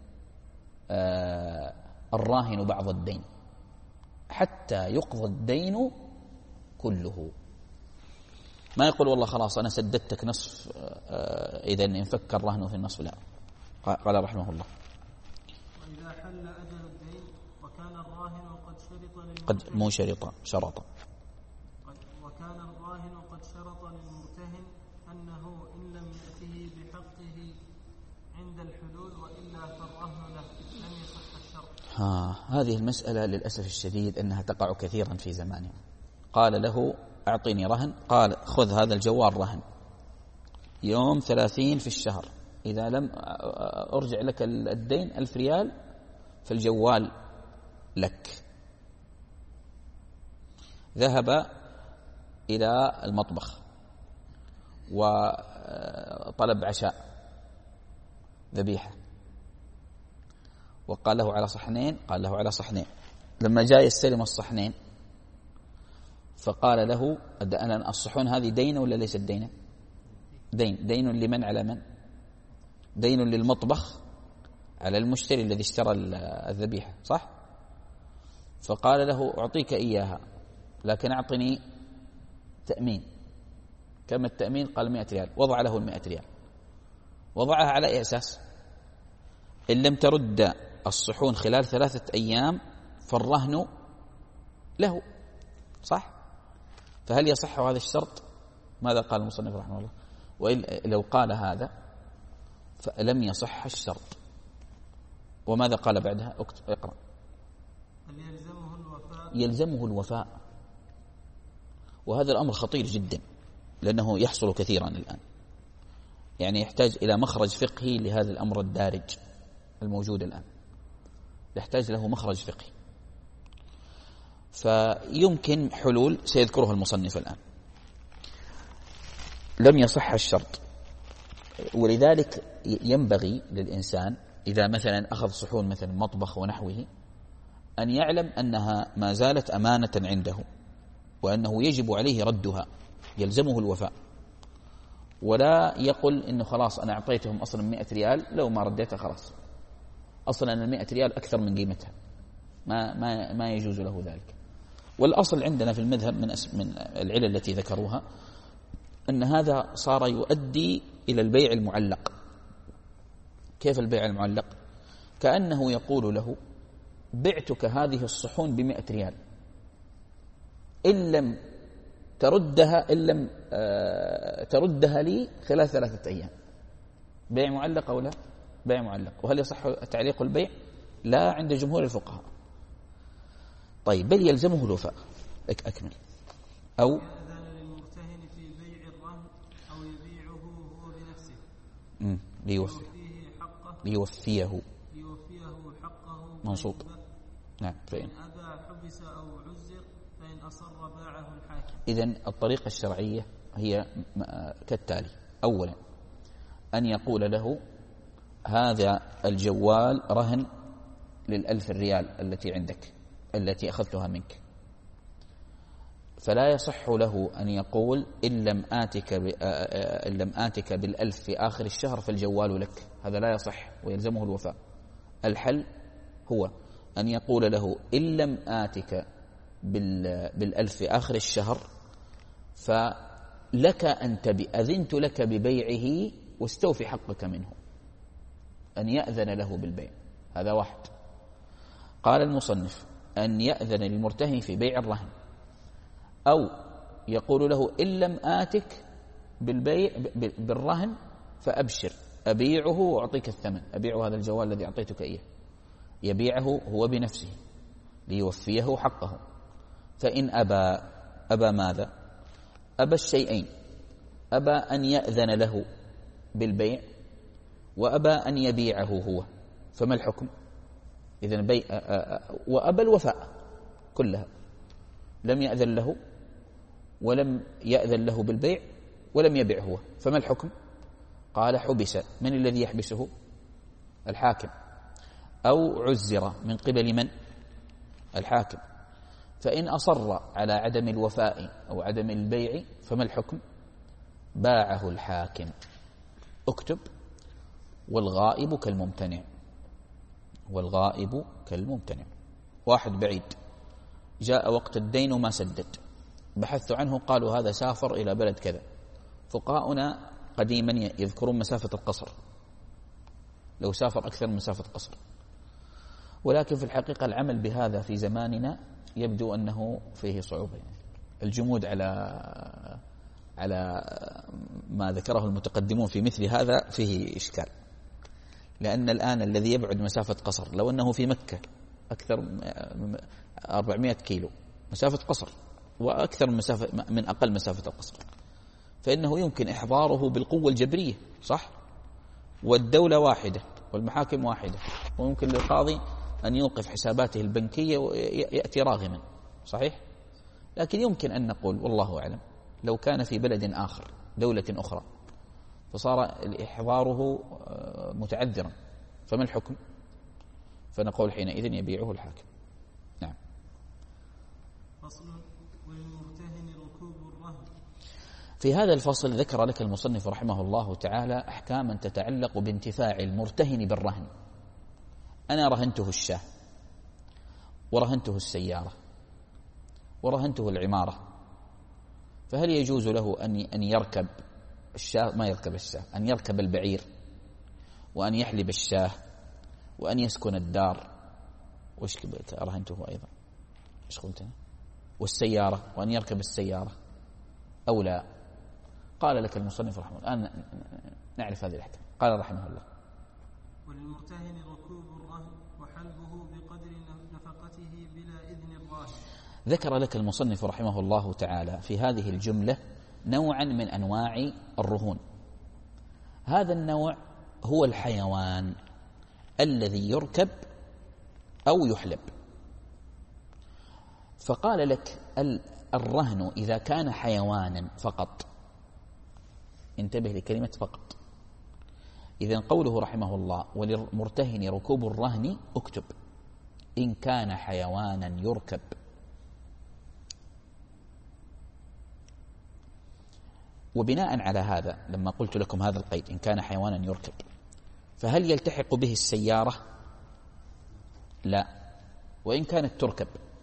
آه الراهن بعض الدين حتى يقضى الدين كله. ما يقول والله خلاص أنا سددتك نصف آه إذا انفك الرهن في النصف، لا. قال رحمه الله: وإذا حل أجل الدين وكان الراهن قد شرط قد مو شرط شرط وكان الراهن قد شرط للمرتهن أنه إن لم يأته بحقه عند الحلول وإلا فالرهن له لم يصح الشرط. ها هذه المسألة للأسف الشديد أنها تقع كثيرا في زماننا. قال له: أعطيني رهن. قال: خذ هذا الجوال رهن يوم ثلاثين في الشهر، إذا لم أرجع لك الدين ألف ريال فالجوال لك. ذهب إلى المطبخ وطلب عشاء ذبيحة وقال له على صحنين، قال له على صحنين. لما جاء يستلم الصحنين فقال له: أنا الصحون هذه دين ولا ليست دينا؟ دين. دين لمن على من؟ دين للمطبخ على المشتري الذي اشترى الذبيحة، صح؟ فقال له: أعطيك إياها لكن أعطني تأمين. كم التأمين؟ قال مئة ريال. وضع له المئة ريال. وضعها على أي أساس؟ إن لم ترد الصحون خلال ثلاثة أيام فالرهن له، صح؟ فهل يصح هذا الشرط؟ ماذا قال المصنف رحمه الله؟ ولو قال هذا فلم يصح الشرط. وماذا قال بعدها؟ اقرأ. يلزمه الوفاء. يلزمه الوفاء. وهذا الأمر خطير جدا لأنه يحصل كثيرا الآن، يعني يحتاج إلى مخرج فقهي لهذا الأمر الدارج الموجود الآن، يحتاج له مخرج فقهي. فيمكن حلول سيذكرها المصنف الآن. لم يصح الشرط، ولذلك ينبغي للإنسان إذا مثلا أخذ صحون مثلا مطبخ ونحوه أن يعلم أنها ما زالت أمانة عنده وأنه يجب عليه ردها، يلزمه الوفاء، ولا يقول إنه خلاص أنا أعطيتهم أصلا مئة ريال لو ما رديتها خلاص، أصلا المئة ريال أكثر من قيمتها، ما ما ما يجوز له ذلك. والأصل عندنا في المذهب من من العلل التي ذكروها أن هذا صار يؤدي إلى البيع المعلق. كيف البيع المعلق؟ كأنه يقول له: بعتك هذه الصحون بمئة ريال إن لم تردها إن لم تردها لي خلال ثلاثة أيام. بيع معلق أو لا؟ بيع معلق. وهل يصح تعليق البيع؟ لا عند جمهور الفقهاء. طيب، بل يلزمه الوفاء. أكمل. أو يأذن للمرتهن في بيع الرهن أو يبيعه هو بنفسه ليوفي حقه ليوفيه ليوفيه حقه منصوب. نعم. فإن أبى حبس أو عزر فإن أصر باعه الحاكم. إذن الطريقة الشرعية هي كالتالي: أولا أن يقول له: هذا الجوال رهن للألف ريال التي عندك التي أخذتها منك، فلا يصح له أن يقول إن لم آتك إن لم آتك بالألف في آخر الشهر فالجوال لك. هذا لا يصح ويلزمه الوفاء. الحل هو أن يقول له: إن لم آتك بالألف في آخر الشهر فلك أن تبيع، أذنت لك ببيعه واستوفي حقك منه. أن يأذن له بالبيع. هذا واحد. قال المصنف: أن يأذن للمرتهن في بيع الرهن، أو يقول له: إن لم آتك بالبيع بالرهن فأبشر، أبيعه وأعطيك الثمن، أبيع هذا الجوال الذي أعطيتك إياه، يبيعه هو بنفسه ليوفيه حقه. فإن أبى أبى ماذا؟ أبى الشيئين، أبى أن يأذن له بالبيع وأبى أن يبيعه هو، فما الحكم؟ إذن بيع وأبى الوفاء كلها، لم يأذن له ولم يأذن له بالبيع ولم يبيع هو، فما الحكم؟ قال حبس. من الذي يحبسه؟ الحاكم. أو عزر من قبل من؟ الحاكم. فإن أصر على عدم الوفاء أو عدم البيع فما الحكم؟ باعه الحاكم. اكتب: والغائب كالممتنع. والغائب كالممتنع. واحد بعيد جاء وقت الدين وما سدد، بحثت عنه قالوا هذا سافر إلى بلد كذا. فقهاؤنا قديما يذكرون مسافة القصر، لو سافر أكثر من مسافة قصر، ولكن في الحقيقة العمل بهذا في زماننا يبدو أنه فيه صعوبة. يعني الجمود على على ما ذكره المتقدمون في مثل هذا فيه إشكال، لأن الآن الذي يبعد مسافة قصر لو أنه في مكة أكثر من أربعمائة كيلو مسافة قصر، وأكثر من مسافة من أقل مسافة القصر، فإنه يمكن إحضاره بالقوة الجبرية، صح؟ والدولة واحدة والمحاكم واحدة، ويمكن للقاضي أن يوقف حساباته البنكية ويأتي راغما، صحيح؟ لكن يمكن أن نقول والله أعلم لو كان في بلد آخر، دولة أخرى، فصار إحضاره متعذرا، فما الحكم؟ فنقول حينئذ يبيعه الحاكم. نعم. فصل: وللمرتهن ركوب الرهن. في هذا الفصل ذكر لك المصنف رحمه الله تعالى أحكاما تتعلق بانتفاع المرتهن بالرهن. أنا رهنته الشاه، ورهنته السيارة، ورهنته العمارة، فهل يجوز له أن أن يركب الشاه؟ ما يركب الشاه، أن يركب البعير، وأن يحلب الشاه، وأن يسكن الدار، وش رهنته أيضا؟ إيش قلتنا؟ والسيارة، وأن يركب السيارة أو لا؟ قال لك المصنف رحمه الله، الآن نعرف هذه الأحكام. قال رحمه الله: وللمرتهن ركوب الرهن وحلبه بقدر نفقته بلا إذن الراهن. ذكر لك المصنف رحمه الله تعالى في هذه الجملة نوعا من أنواع الرهون. هذا النوع هو الحيوان الذي يركب أو يحلب. فقال لك الرهن إذا كان حيوانا فقط، انتبه لكلمة فقط. إذن قوله رحمه الله: وللمرتهن ركوب الرهن، اكتب: إن كان حيوانا يركب. وبناء على هذا لما قلت لكم هذا القيد إن كان حيوانا يركب، فهل يلتحق به السيارة؟ لا، وإن كانت تركب.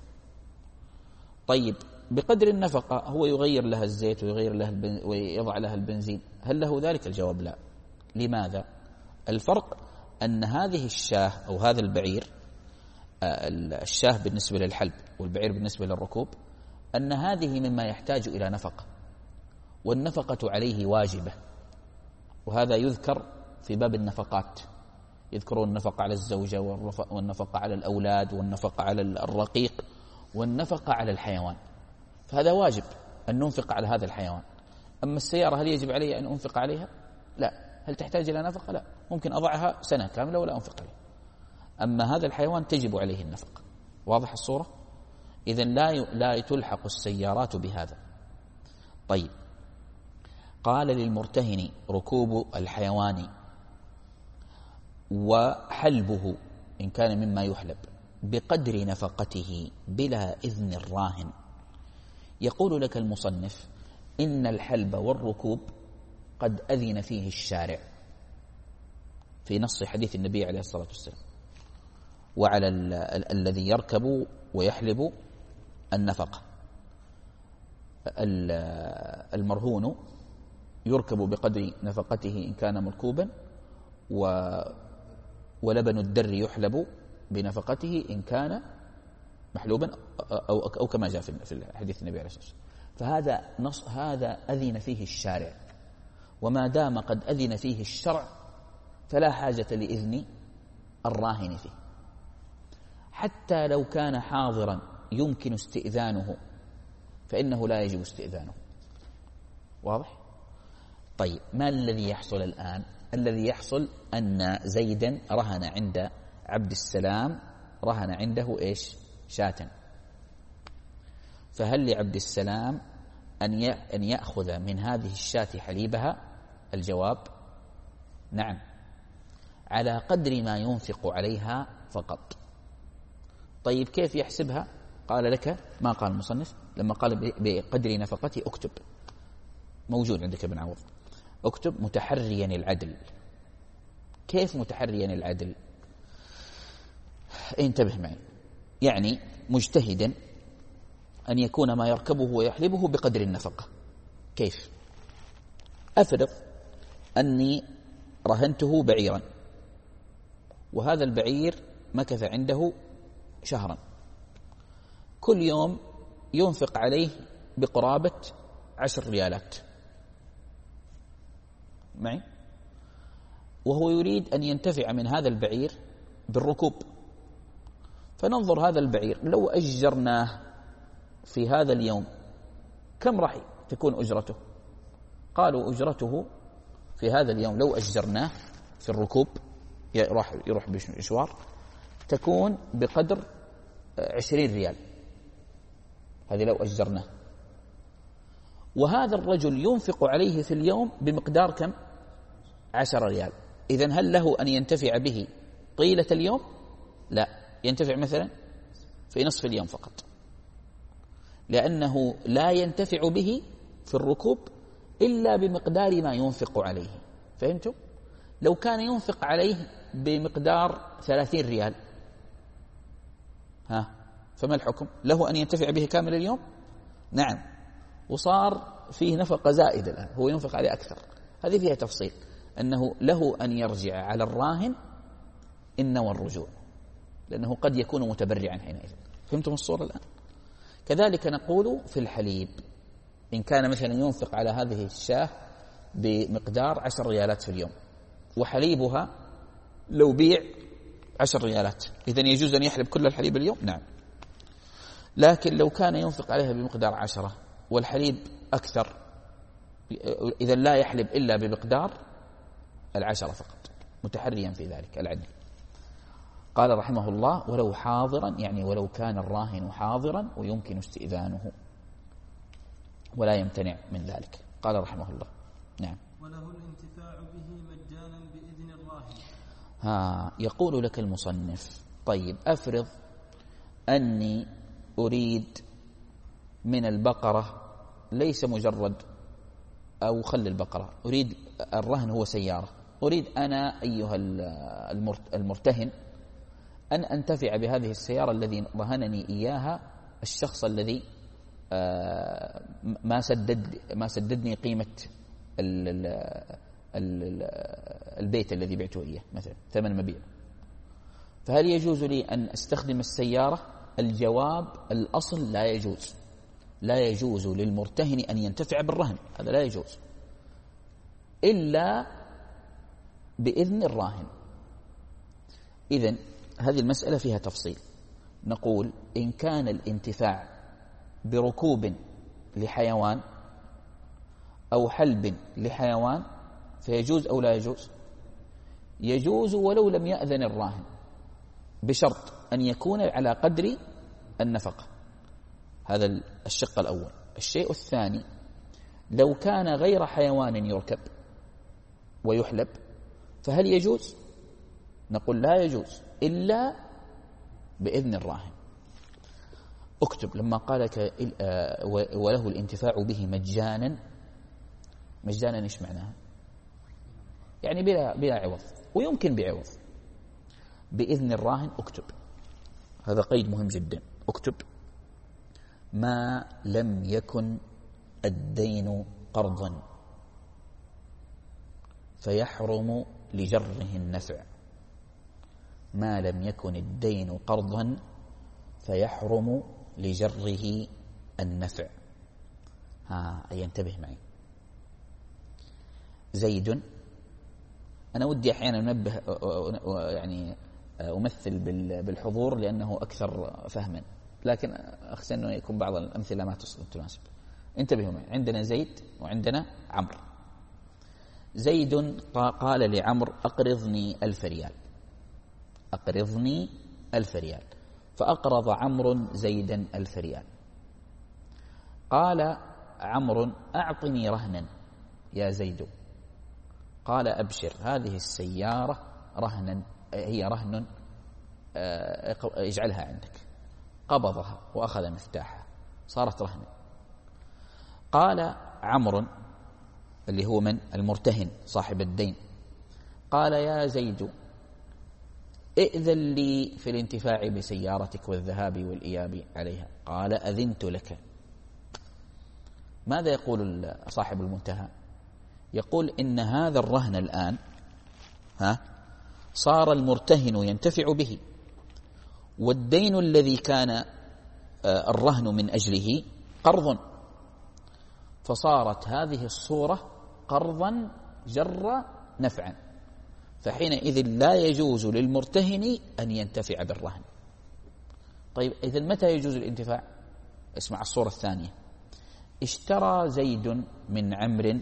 طيب بقدر النفقة هو يغير لها الزيت ويغير لها البن... ويضع لها البنزين، هل له ذلك؟ الجواب لا. لماذا؟ الفرق أن هذه الشاه أو هذا البعير، الشاه بالنسبة للحلب والبعير بالنسبة للركوب، أن هذه مما يحتاج إلى نفقة، والنفقة عليه واجبة، وهذا يذكر في باب النفقات، يذكرون النفقة على الزوجة والنفقة على الأولاد والنفقة على الرقيق والنفقة على الحيوان، فهذا واجب أن ننفق على هذا الحيوان. أما السيارة هل يجب علي أن أنفق عليها؟ لا. هل تحتاج إلى نفقة؟ لا، ممكن أضعها سنة كاملة ولا أنفق عليها. أما هذا الحيوان تجب عليه النفقة. واضح الصورة؟ إذن لا لا تلحق السيارات بهذا. طيب، قال للمرتهن ركوب الحيوان وحلبه إن كان مما يحلب بقدر نفقته بلا إذن الراهن. يقول لك المصنف: إن الحلب والركوب قد أذن فيه الشارع في نص حديث النبي عليه الصلاة والسلام، وعلى ال ال الذي يركب ويحلب النفقة. المرهون يركب بقدر نفقته إن كان مركوبا، ولبن الدر يحلب بنفقته إن كان محلوبا أو, أو كما جاء في حديث النبي عليه الصلاة والسلام. فهذا نص، هذا أذن فيه الشارع، وما دام قد أذن فيه الشرع فلا حاجة لإذن الراهن فيه، حتى لو كان حاضرا يمكن استئذانه فإنه لا يجب استئذانه. واضح؟ طيب ما الذي يحصل الآن؟ الذي يحصل أن زيدا رهن عند عبد السلام، رهن عنده إيش؟ شاة. فهل لعبد السلام أن يأخذ من هذه الشاة حليبها؟ الجواب نعم، على قدر ما ينفق عليها فقط. طيب كيف يحسبها؟ قال لك ما قال المصنف لما قال بقدر نفقته، اكتب، موجود عندك ابن عوض، اكتب متحريا العدل. كيف متحريا العدل؟ انتبه معي، يعني مجتهدا أن يكون ما يركبه ويحلبه بقدر النفقة. كيف؟ أفرض أني رهنته بعيرا، وهذا البعير مكث عنده شهرا، كل يوم ينفق عليه بقرابة عشر ريالات معي، وهو يريد أن ينتفع من هذا البعير بالركوب. فننظر هذا البعير لو أجرناه في هذا اليوم كم راح تكون أجرته؟ قالوا أجرته في هذا اليوم لو أجرناه في الركوب، يروح يروح بمشوار، تكون بقدر عشرين ريال، هذه لو أجرناه. وهذا الرجل ينفق عليه في اليوم بمقدار كم؟ عشر ريال. إذن هل له أن ينتفع به طيلة اليوم؟ لا، ينتفع مثلا في نصف اليوم فقط، لأنه لا ينتفع به في الركوب إلا بمقدار ما ينفق عليه. فهمتم؟ لو كان ينفق عليه بمقدار ثلاثين ريال، ها فما الحكم؟ له أن ينتفع به كامل اليوم؟ نعم، وصار فيه نفقة زائدة الآن، هو ينفق عليه أكثر. هذه فيها تفصيل، أنه له أن يرجع على الراهن إن نوى الرجوع، لأنه قد يكون متبرعا حينئذ. فهمتم الصورة الآن؟ كذلك نقول في الحليب، إن كان مثلا ينفق على هذه الشاة بمقدار عشر ريالات في اليوم، وحليبها لو بيع عشر ريالات، إذن يجوز أن يحلب كل الحليب اليوم؟ نعم. لكن لو كان ينفق عليها بمقدار عشرة والحليب أكثر، إذن لا يحلب إلا بمقدار العشرة فقط، متحريا في ذلك العدل. قال رحمه الله ولو حاضرا، يعني ولو كان الراهن حاضرا ويمكن استئذانه ولا يمتنع من ذلك. قال رحمه الله نعم. وله الانتفاع به مجانا بإذن الراهن. ها يقول لك المصنف طيب أفرض أني أريد من البقرة ليس مجرد، أو خل البقرة، أريد الرهن هو سيارة، أريد أنا أيها المرتهن أن أنتفع بهذه السيارة الذي رهنني إياها الشخص الذي ما سدد ما سددني قيمة البيت الذي بعته إياه مثلا ثمن مبيع. فهل يجوز لي أن أستخدم السيارة؟ الجواب الأصل لا يجوز. لا يجوز للمرتهن أن ينتفع بالرهن، هذا لا يجوز إلا بإذن الراهن. إذن هذه المسألة فيها تفصيل. نقول إن كان الانتفاع بركوب لحيوان أو حلب لحيوان فيجوز أو لا يجوز؟ يجوز ولو لم يأذن الراهن، بشرط أن يكون على قدر النفقة. هذا الشق الأول. الشيء الثاني، لو كان غير حيوان يركب ويحلب فهل يجوز؟ نقول لا يجوز إلا بإذن الراهن. اكتب لما قال لك وله الانتفاع به مجانا، مجانا ايش معناها؟ يعني بلا بلا عوض، ويمكن بعوض. بإذن الراهن اكتب، هذا قيد مهم جدا. اكتب ما لم يكن الدين قرضا فيحرم لجره النفع. ما لم يكن الدين قرضا فيحرم لجره النفع. ها ينتبه معي. زيد، أنا ودي أحيانا أنبه يعني أمثل بالحضور لأنه أكثر فهما، لكن أخشى أنه يكون بعض الأمثلة ما تناسب. انتبهوا معي، عندنا زيد وعندنا عمرو. زيد قال لعمرو أقرضني ألف ريال، أقرضني ألف ريال، فأقرض عمرو زيدا ألف ريال. قال عمرو أعطني رهنا يا زيد، قال أبشر هذه السيارة رهنا، هي رهن اجعلها عندك. قبضها وأخذ مفتاحها صارت رهنا. قال عمرو اللي هو من المرتهن صاحب الدين، قال يا زيد ائذن لي في الانتفاع بسيارتك والذهاب والإياب عليها. قال أذنت لك. ماذا يقول صاحب المنتهى؟ يقول إن هذا الرهن الآن ها صار المرتهن ينتفع به، والدين الذي كان الرهن من أجله قرض، فصارت هذه الصورة قرضا جر نفعا، فحينئذ لا يجوز للمرتهن أن ينتفع بالرهن. طيب إذا متى يجوز الانتفاع؟ اسمع الصورة الثانية. اشترى زيد من عمرو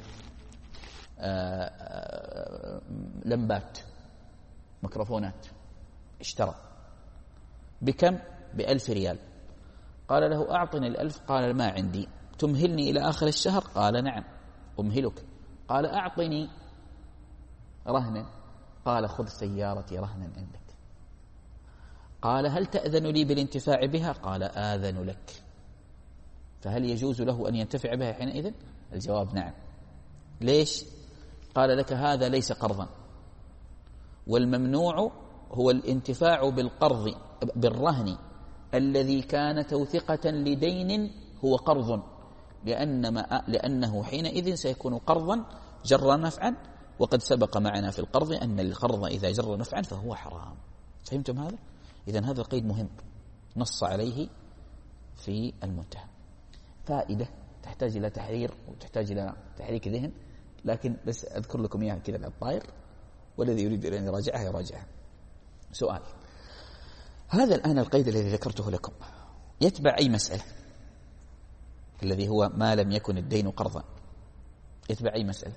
لمبات ميكروفونات، اشترى بكم؟ بألف ريال. قال له أعطني الألف، قال ما عندي. تمهلني إلى آخر الشهر؟ قال نعم أمهلك. قال أعطني رهنا، قال خذ سيارتي رهنا عندك. قال هل تأذن لي بالانتفاع بها؟ قال آذن لك. فهل يجوز له أن ينتفع بها حينئذ؟ الجواب نعم. ليش؟ قال لك هذا ليس قرضا، والممنوع هو الانتفاع بالقرض بالرهن الذي كان توثقة لدين هو قرض، لأن ما لأنه حينئذ سيكون قرضا جر نفعا، وقد سبق معنا في القرض أن القرض إذا جر نفعا فهو حرام. فهمتم هذا؟ إذن هذا القيد مهم نص عليه في المنتهى. فائدة تحتاج إلى تحرير وتحتاج إلى تحريك ذهن، لكن بس أذكر لكم إياها كذا على الطاير، والذي يريد أن يراجعها يراجعها. سؤال: هذا الآن القيد الذي ذكرته لكم يتبع أي مسألة؟ الذي هو ما لم يكن الدين قرضا يتبع أي مسألة؟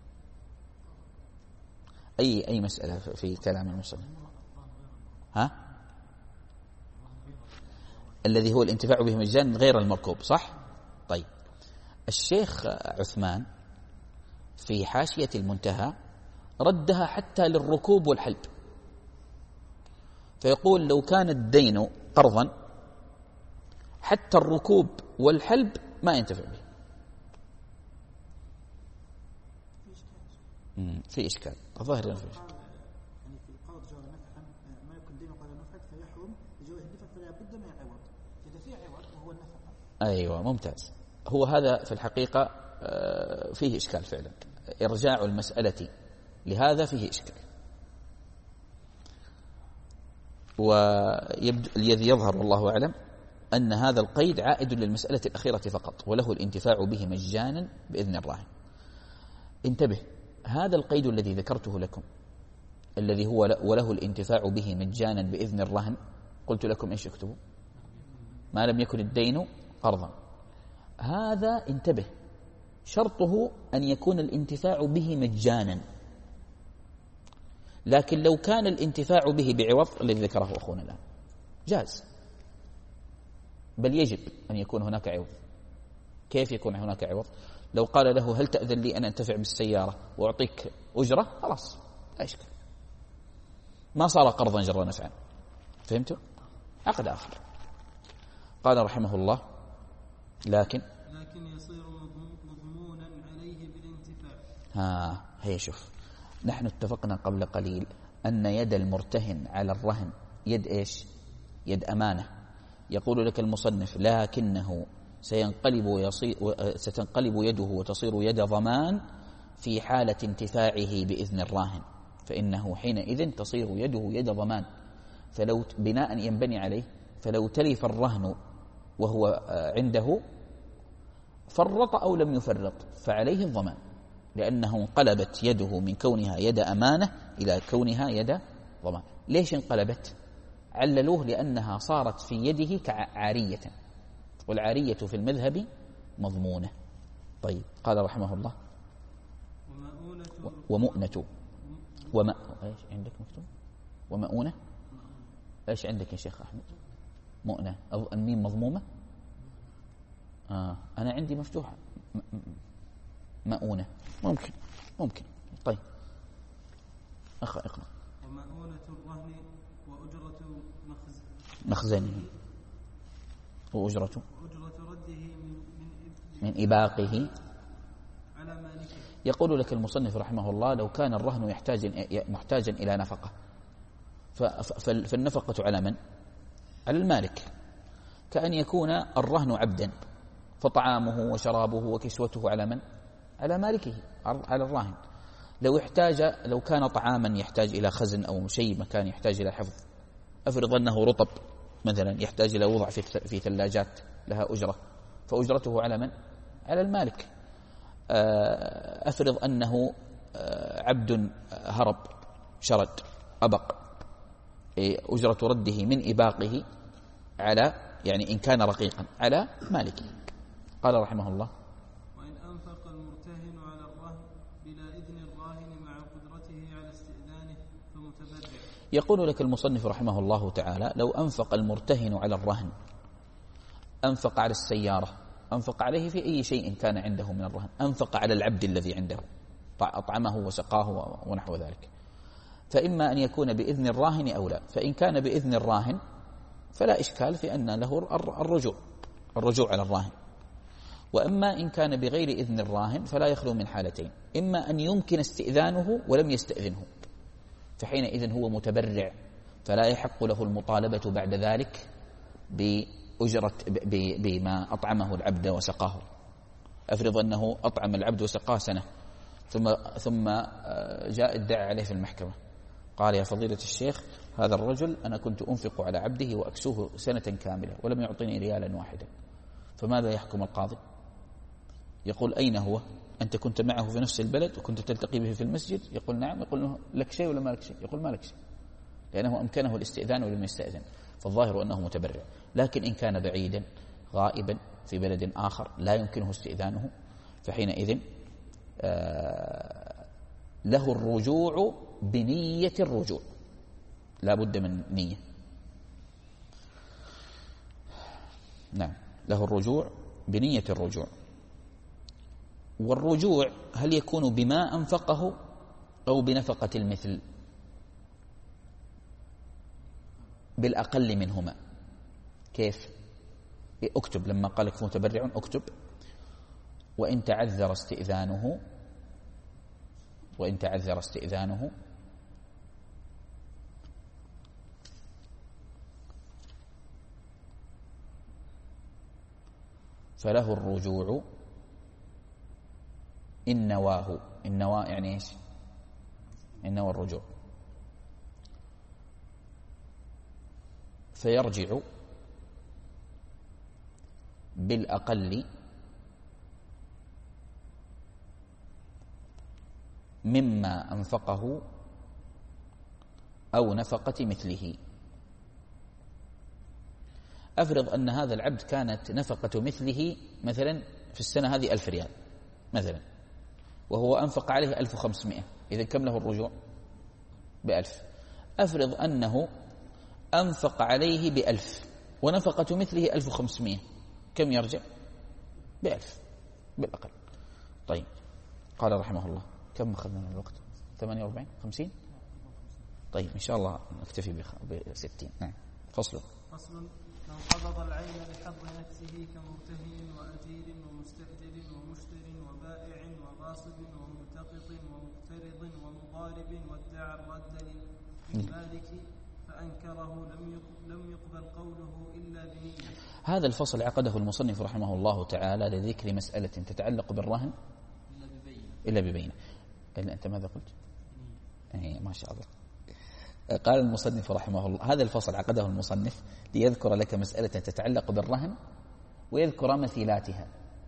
أي أي مسألة في كلام المصنف؟ ها؟ الذي هو الانتفاع به مجانا غير المركوب، صح؟ طيب، الشيخ عثمان في حاشية المنتهى ردها حتى للركوب والحلب، فيقول لو كان الدين قرضا حتى الركوب والحلب ما ينتفع به. في إشكال الظاهر في إشكال. يعني في القرض جار نفعا ما يكون دين قال نفعا فيحرم لجوز النفع، فلا بد من عوض. إذا في عوض وهو النفع. أيوة ممتاز. هو هذا في الحقيقة فيه إشكال فعلا، إرجاع المسألة لهذا فيه إشكال. والذي يظهر والله أعلم أن هذا القيد عائد للمسألة الأخيرة فقط، وله الانتفاع به مجانا بإذن الراهن. انتبه، هذا القيد الذي ذكرته لكم الذي هو وله الانتفاع به مجانا بإذن الرهن، قلت لكم إيش اكتبوا؟ ما لم يكن الدين قرضا. هذا انتبه شرطه أن يكون الانتفاع به مجانا، لكن لو كان الانتفاع به بعوض الذي ذكره أخونا الآن جاز، بل يجب أن يكون هناك عوض. كيف يكون هناك عوض؟ لو قال له هل تأذن لي أن أنتفع بالسيارة وأعطيك أجرة، خلاص لا إشكال، ما صار قرضا جر نفعا. فهمتوا؟ عقد آخر. قال رحمه الله لكن لكن يصير مضمونا عليه بالانتفاع. ها هي شوف، نحن اتفقنا قبل قليل أن يد المرتهن على الرهن يد إيش؟ يد أمانة. يقول لك المصنف لكنه سينقلب يصير ستنقلب يده وتصير يد ضمان في حالة انتفاعه بإذن الراهن، فإنه حينئذ تصير يده يد ضمان. فلو بناء ينبني عليه، فلو تلف الرهن وهو عنده فرط أو لم يفرط فعليه الضمان، لأنه انقلبت يده من كونها يد أمانة إلى كونها يد ضمان. ليش انقلبت؟ عللوه لأنها صارت في يده كعارية، والعارية في المذهب مضمونة. طيب قال رحمه الله ومؤنة وما ايش عندك مكتوب؟ ومؤونة ايش عندك يا شيخ أحمد؟ مؤنة الميم مضمومة. آه أنا عندي مفتوحة مؤونة. ممكن ممكن طيب اقرأ اقرأ. ومؤونة الرهن وأجرة مخزن مخزنه وأجرة وأجرة رده من من إباقه على مالكه. يقول لك المصنف رحمه الله لو كان الرهن يحتاج محتاجا إلى نفقة، فالنفقة على من؟ على المالك، كأن يكون الرهن عبدا فطعامه وشرابه وكسوته على من؟ على مالكه، على الراهن. لو احتاج لو كان طعاما يحتاج إلى خزن أو شيء مكان يحتاج إلى حفظ، أفرض أنه رطب مثلا يحتاج إلى وضع في ثلاجات لها أجرة، فأجرته على من؟ على المالك. أفرض أنه عبد هرب شرد أبق، أجرة رده من إباقه على يعني إن كان رقيقا على مالكه. قال رحمه الله وإن أنفق المرتهن على الرهن بلا إذن الراهن مع قدرته على استئذانه فمتبرع. يقول لك المصنف رحمه الله تعالى لو أنفق المرتهن على الرهن، أنفق على السيارة، أنفق عليه في أي شيء كان عنده من الرهن، أنفق على العبد الذي عنده أطعمه وسقاه ونحو ذلك، فإما أن يكون بإذن الراهن أو لا. فإن كان بإذن الراهن فلا إشكال في أن له الرجوع الرجوع على الراهن، وأما إن كان بغير إذن الراهن فلا يخلو من حالتين: إما أن يمكن استئذانه ولم يستأذنه، فحينئذ هو متبرع فلا يحق له المطالبة بعد ذلك بأجرة بما أطعمه العبد وسقاه. أفرض أنه أطعم العبد وسقاه سنة، ثم ثم جاء ادعى عليه في المحكمة، قال يا فضيلة الشيخ هذا الرجل أنا كنت أنفق على عبده وأكسوه سنة كاملة ولم يعطيني ريالا واحدا، فماذا يحكم القاضي؟ يقول أين هو؟ أنت كنت معه في نفس البلد وكنت تلتقي به في المسجد؟ يقول نعم. يقول له لك شيء ولا ما لك شيء؟ يقول ما لك شيء، لأنه أمكنه الاستئذان ولم يستأذن، فالظاهر أنه متبرع. لكن إن كان بعيدا غائبا في بلد آخر لا يمكنه استئذانه، فحينئذ آه له الرجوع بنية الرجوع، لا بد من نية. نعم له الرجوع بنية الرجوع. والرجوع هل يكون بما أنفقه أو بنفقة المثل؟ بالأقل منهما. كيف؟ اكتب لما قال لك متبرع اكتب وإن تعذر استئذانه وإن تعذر استئذانه فله الرجوع إن نواه. إن نواه يعني إيش؟ إن نوى الرجوع، فيرجع بالأقل مما أنفقه أو نفقة مثله. أفرض أن هذا العبد كانت نفقة مثله مثلا في السنة هذه ألف ريال مثلا، وهو أنفق عليه ألف وخمسمائة، إذا كم له الرجوع؟ بألف. أفرض أنه أنفق عليه بألف ونفقة مثله ألف وخمسمائة، كم يرجع؟ بألف بالأقل. طيب قال رحمه الله كم أخذنا من الوقت؟ ثمانية وأربعين خمسين. طيب إن شاء الله نكتفي بستين. نعم. فصل فصل من قبض العين لحظ نفسه كمرتهن وأجير ومستأجر ومشتر وبائع وغاصب وملتقط ومقترض ومضارب وادعى الرد للمالك فأنكره لم يقبل قوله إلا بنية. هذا الفصل عقده المصنف رحمه الله تعالى لذكر مسألة تتعلق بالرهن إلا ببينة. إلا أنت ماذا قلت؟ إيه ما شاء الله. قال المصنف رحمه الله هذا الفصل عقده المصنف ليذكر لك مسألة تتعلق بالرهن ويذكر مثيلاتها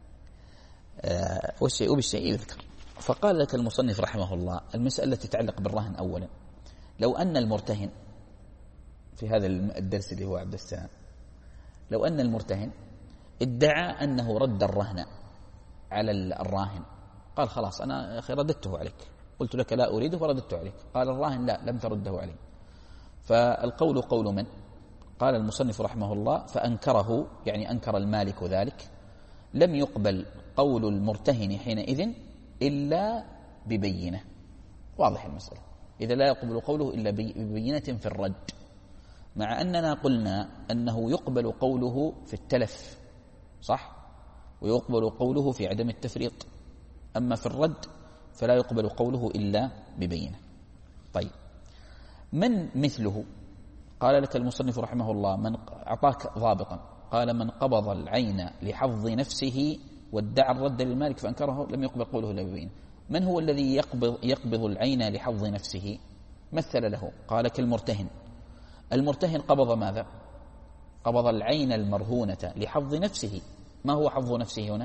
أه والشيء بالشيء يذكر. فقال لك المصنف رحمه الله المسألة التي تتعلق بالرهن أولا، لو أن المرتهن في هذا الدرس اللي هو عبد السلام، لو أن المرتهن ادعى أنه رد الرهن على الراهن، قال خلاص أنا أخي رددته عليك، قلت لك لا أريده ورددته عليك، قال الراهن لا لم ترده علي، فالقول قول من؟ قال المصنف رحمه الله فأنكره، يعني أنكر المالك ذلك، لم يقبل قول المرتهن حينئذ إلا ببينة. واضح المسألة، إذا لا يقبل قوله إلا ببينة في الرد، مع أننا قلنا أنه يقبل قوله في التلف صح، ويقبل قوله في عدم التفريط، أما في الرد فلا يقبل قوله إلا ببينة. طيب من مثله؟ قال لك المصنف رحمه الله من أعطاك ضابطا، قال من قبض العين لحظ نفسه وادعى الرد للمالك فأنكره لم يقبل قوله إلا ببينة. من هو الذي يقبض, يقبض العين لحظ نفسه؟ مثل له، قال كالمرتهن. المرتهن قبض ماذا؟ قبض العين المرهونة لحظ نفسه. ما هو حظ نفسه هنا؟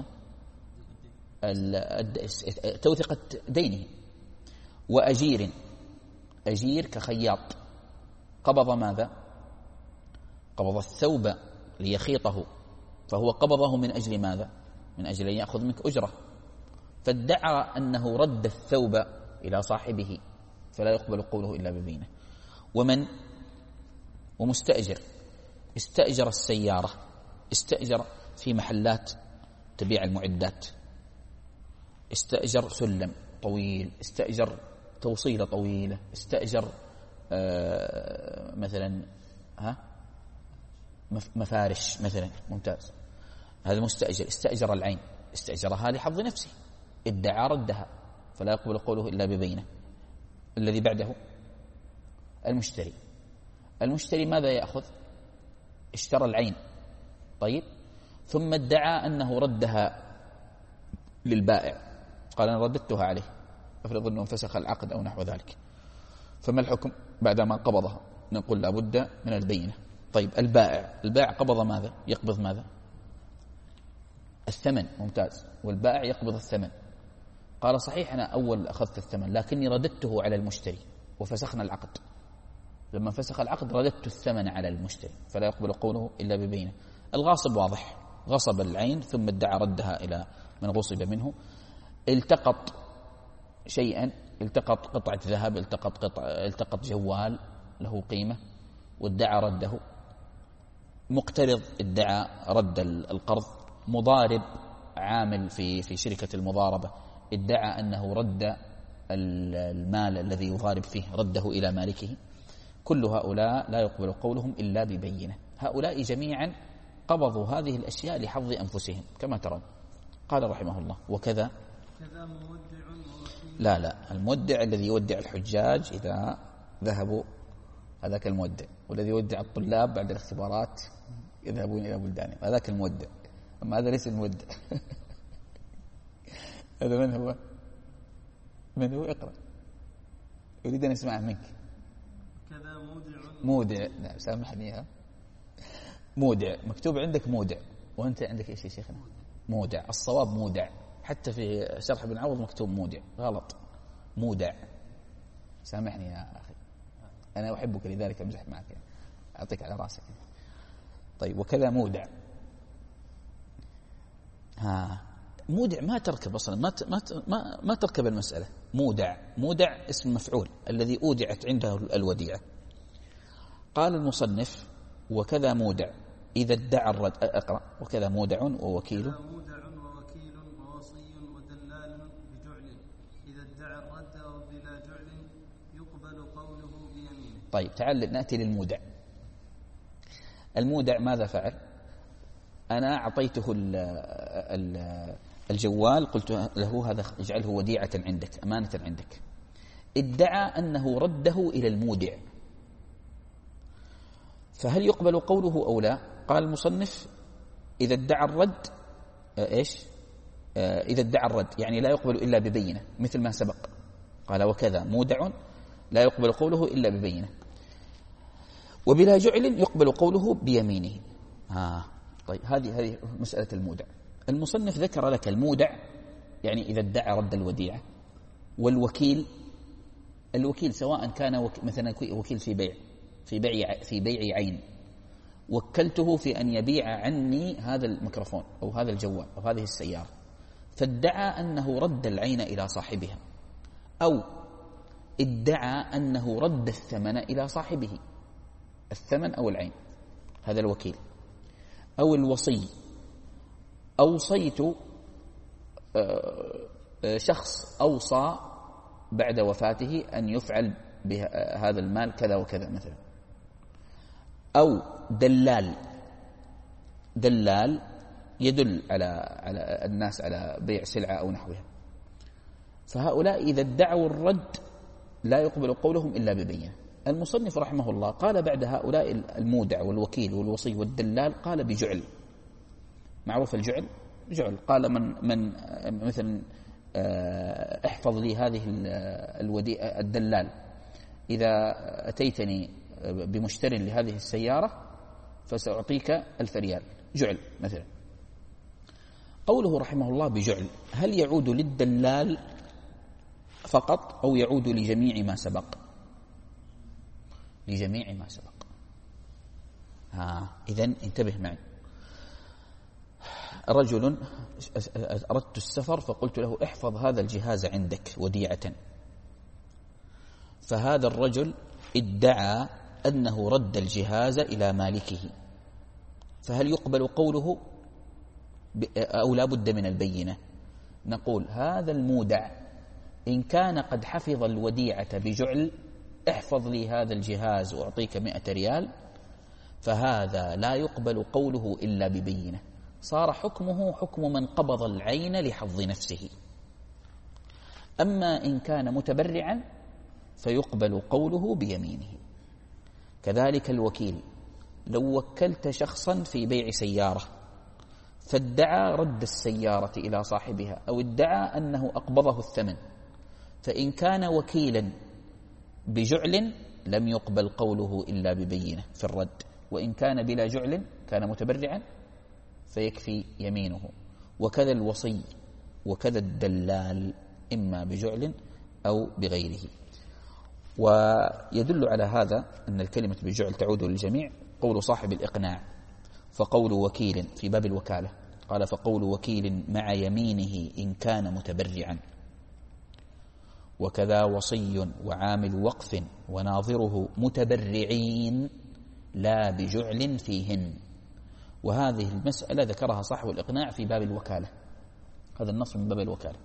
توثقة دينه. وأجير، أجير كخياط قبض ماذا؟ قبض الثوب ليخيطه، فهو قبضه من أجل ماذا؟ من أجل أن يأخذ منك أجرة، فادعى أنه رد الثوب إلى صاحبه فلا يقبل قوله إلا ببينة. ومن ومستأجر، استأجر السيارة، استأجر في محلات تبيع المعدات، استأجر سلم طويل، استأجر توصيلة طويلة، استأجر آه مثلا ها مفارش مثلا، ممتاز، هذا مستأجر. استأجر العين، استأجرها لحظ نفسه، ادعى ردها فلا يقبل قوله إلا ببينة. الذي بعده المشتري، المشتري ماذا يأخذ؟ اشترى العين، طيب، ثم ادعى أنه ردها للبائع، قال أنا رددتها عليه، افرض أنه فسخ العقد أو نحو ذلك، فما الحكم بعدما قبضها؟ نقول لابد من البينة. طيب البائع، البائع قبض ماذا؟ يقبض ماذا؟ الثمن، ممتاز، والبائع يقبض الثمن، قال صحيح أنا أول أخذت الثمن لكني رددته على المشتري وفسخنا العقد، لما فسخ العقد رددت الثمن على المشتري فلا يقبل قوله إلا ببينة. الغاصب واضح، غصب العين ثم ادعى ردها إلى من غصب منه. التقط شيئا، التقط قطعة ذهب، التقط قطع، التقط جوال له قيمة وادعى رده. مقترض ادعى رد القرض. مضارب، عامل في في شركة المضاربة، ادعى أنه رد المال الذي يضارب فيه، رده إلى مالكه. كل هؤلاء لا يقبل قولهم إلا ببينة. هؤلاء جميعا قبضوا هذه الأشياء لحظ أنفسهم كما ترون. قال رحمه الله وكذا كذا مودع ووكيل. لا لا المودع الذي يودع الحجاج إذا ذهبوا، هذاك المودع، والذي يودع الطلاب بعد الاختبارات يذهبون إلى بلدانهم، هذاك المودع. أما هذا ليس المودع. هذا من هو؟ من هو؟ اقرأ، أريد أن أسمع منك. كذا مودع مودع، لا سامحني، ها مودع مكتوب عندك مودع، وأنت عندك إيش يا شيخنا؟ مودع. الصواب مودع، حتى في شرح ابن عوض مكتوب مودع، غلط، مودع. سامحني يا أخي، أنا أحبك لذلك أمزح معك، أعطيك على راسك. طيب وكذا مودع، ها مودع ما تركب أصلا، ما ما ما, ما تركب المسألة. مودع، مودع اسم مفعول الذي أودعت عنده الوديعة. قال المصنف وكذا مودع إذا ادعى الرد. أقرأ وكذا مودع ووكيل. مودع ووكيل ووصي ودلال بجعل إذا ادعى الرد أو بلا جعل يقبل قوله بيمينه. طيب تعال نأتي للمودع. المودع ماذا فعل؟ أنا أعطيته ال ال الجوال، قلت له هذا اجعله وديعة عندك، أمانة عندك. ادعى أنه رده إلى المودع، فهل يقبل قوله أو لا؟ قال المصنف إذا ادعى الرد إيش؟ إذا ادعى الرد يعني لا يقبل إلا ببينة، مثل ما سبق. قال وكذا مودع لا يقبل قوله إلا ببينة، وبلا جعل يقبل قوله بيمينه. ها طيب هذه هذه مسألة المودع. المصنف ذكر لك المودع يعني إذا ادعى رد الوديعة، والوكيل، الوكيل سواء كان وك... مثلا وكيل في بيع في بيع في بيع عين، وكلته في أن يبيع عني هذا الميكروفون أو هذا الجوال أو هذه السيارة، فادعى أنه رد العين إلى صاحبها، أو ادعى أنه رد الثمن إلى صاحبه، الثمن أو العين، هذا الوكيل. أو الوصي، أوصيت شخص أوصى بعد وفاته أن يفعل بهذا المال كذا وكذا مثلا. أو دلال، دلال يدل على على الناس على بيع سلعة أو نحوها. فهؤلاء إذا ادعوا الرد لا يقبل قولهم إلا ببينة. المصنف رحمه الله قال بعد هؤلاء المودع والوكيل والوصي والدلال قال بجعل. معروف الجعل؟ جعل. قال من من مثلا احفظ لي هذه الودي الدلال، إذا أتيتني بمشتر لهذه السيارة فسأعطيك ألف ريال، جعل مثلا. قوله رحمه الله بجعل، هل يعود للدلال فقط أو يعود لجميع ما سبق؟ لجميع ما سبق. ها إذن انتبه معي. رجل أردت السفر فقلت له احفظ هذا الجهاز عندك وديعة، فهذا الرجل ادعى أنه رد الجهاز إلى مالكه، فهل يقبل قوله أو لا بد من البينة؟ نقول هذا المودع إن كان قد حفظ الوديعة بجعل، احفظ لي هذا الجهاز وأعطيك مئة ريال، فهذا لا يقبل قوله إلا ببينة، صار حكمه حكم من قبض العين لحظ نفسه. أما إن كان متبرعا فيقبل قوله بيمينه. كذلك الوكيل، لو وكلت شخصا في بيع سيارة فادعى رد السيارة إلى صاحبها أو ادعى أنه أقبضه الثمن، فإن كان وكيلا بجعل لم يقبل قوله إلا ببينة في الرد، وإن كان بلا جعل كان متبرعا فيكفي يمينه. وكذا الوصي وكذا الدلال، إما بجعل أو بغيره. ويدل على هذا أن الكلمة بجعل تعود للجميع قول صاحب الإقناع، فقول وكيل في باب الوكالة قال فقول وكيل مع يمينه إن كان متبرعا. وكذا وصي وعامل وقف وناظره متبرعين لا بجعل فيهن. وهذه المسألة ذكرها صاحب الإقناع في باب الوكالة، هذا النص من باب الوكالة.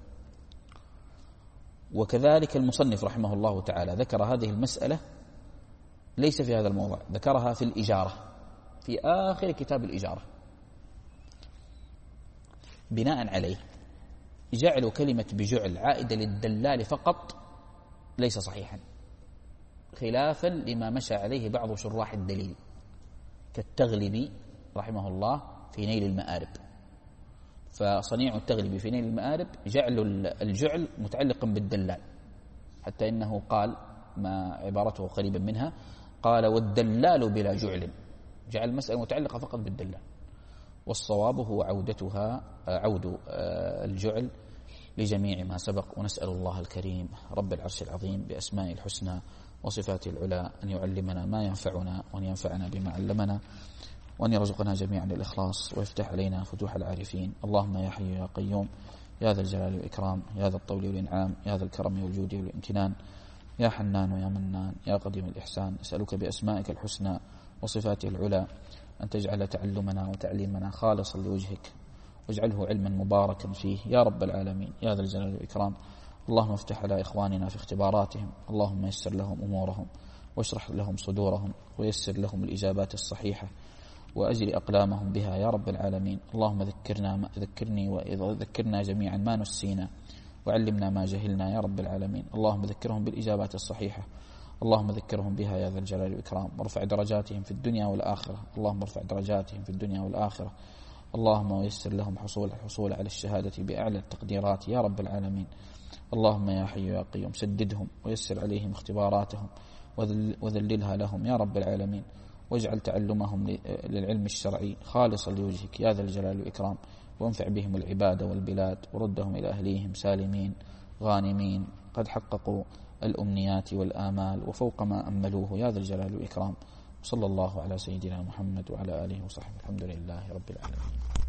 وكذلك المصنف رحمه الله تعالى ذكر هذه المسألة ليس في هذا الموضع، ذكرها في الإجارة في آخر كتاب الإجارة. بناء عليه جعل كلمة بجعل عائدة للدلال فقط ليس صحيحا، خلافا لما مشى عليه بعض شراح الدليل كالتغلبي رحمه الله في نيل المآرب. فصنيع التغلبي في نيل المآرب جعل الجعل متعلقا بالدلال، حتى إنه قال ما عبارته قريبا منها، قال والدلال بلا جعل، جعل المسألة متعلقة فقط بالدلال. والصواب هو عودتها عود الجعل لجميع ما سبق. ونسأل الله الكريم رب العرش العظيم بأسمائه الحسنى وصفاته العلى أن يعلمنا ما ينفعنا وأن ينفعنا بما علمنا، وأن يرزقنا جميعا الإخلاص ويفتح علينا فتوح العارفين. اللهم يا حي يا قيوم يا ذا الجلال والإكرام يا ذا الطول والإنعام يا ذا الكرم والجود والامتنان يا حنان ويا منان يا قديم الإحسان، أسألك بأسمائك الحسنى وصفاته العلى أن تجعل تعلمنا وتعليمنا خالصا لوجهك، واجعله علما مباركا فيه يا رب العالمين يا ذا الجلال والإكرام. اللهم افتح على إخواننا في اختباراتهم، اللهم يسر لهم أمورهم واشرح لهم صدورهم ويسر لهم الإجابات الصحيحة وأجل أقلامهم بها يا رب العالمين. اللهم ذكرنا ما ذكرني وذكرنا جميعا ما نسينا، وعلمنا ما جهلنا يا رب العالمين. اللهم ذكرهم بالإجابات الصحيحة، اللهم ذكرهم بها يا ذا الجلال والإكرام، وارفع درجاتهم في الدنيا والآخرة، اللهم ارفع درجاتهم في الدنيا والآخرة. اللهم ويسر لهم حصول الحصول على الشهادة بأعلى التقديرات يا رب العالمين. اللهم يا حي يا قيوم سددهم ويسر عليهم اختباراتهم وذللها لهم يا رب العالمين، واجعل تعلمهم للعلم الشرعي خالصا لوجهك يا ذا الجلال والإكرام، وانفع بهم العباد والبلاد، وردهم إلى أهليهم سالمين غانمين قد حققوا الأمنيات والآمال وفوق ما أملوه يا ذا الجلال والإكرام. صلى الله على سيدنا محمد وعلى آله وصحبه. الحمد لله رب العالمين.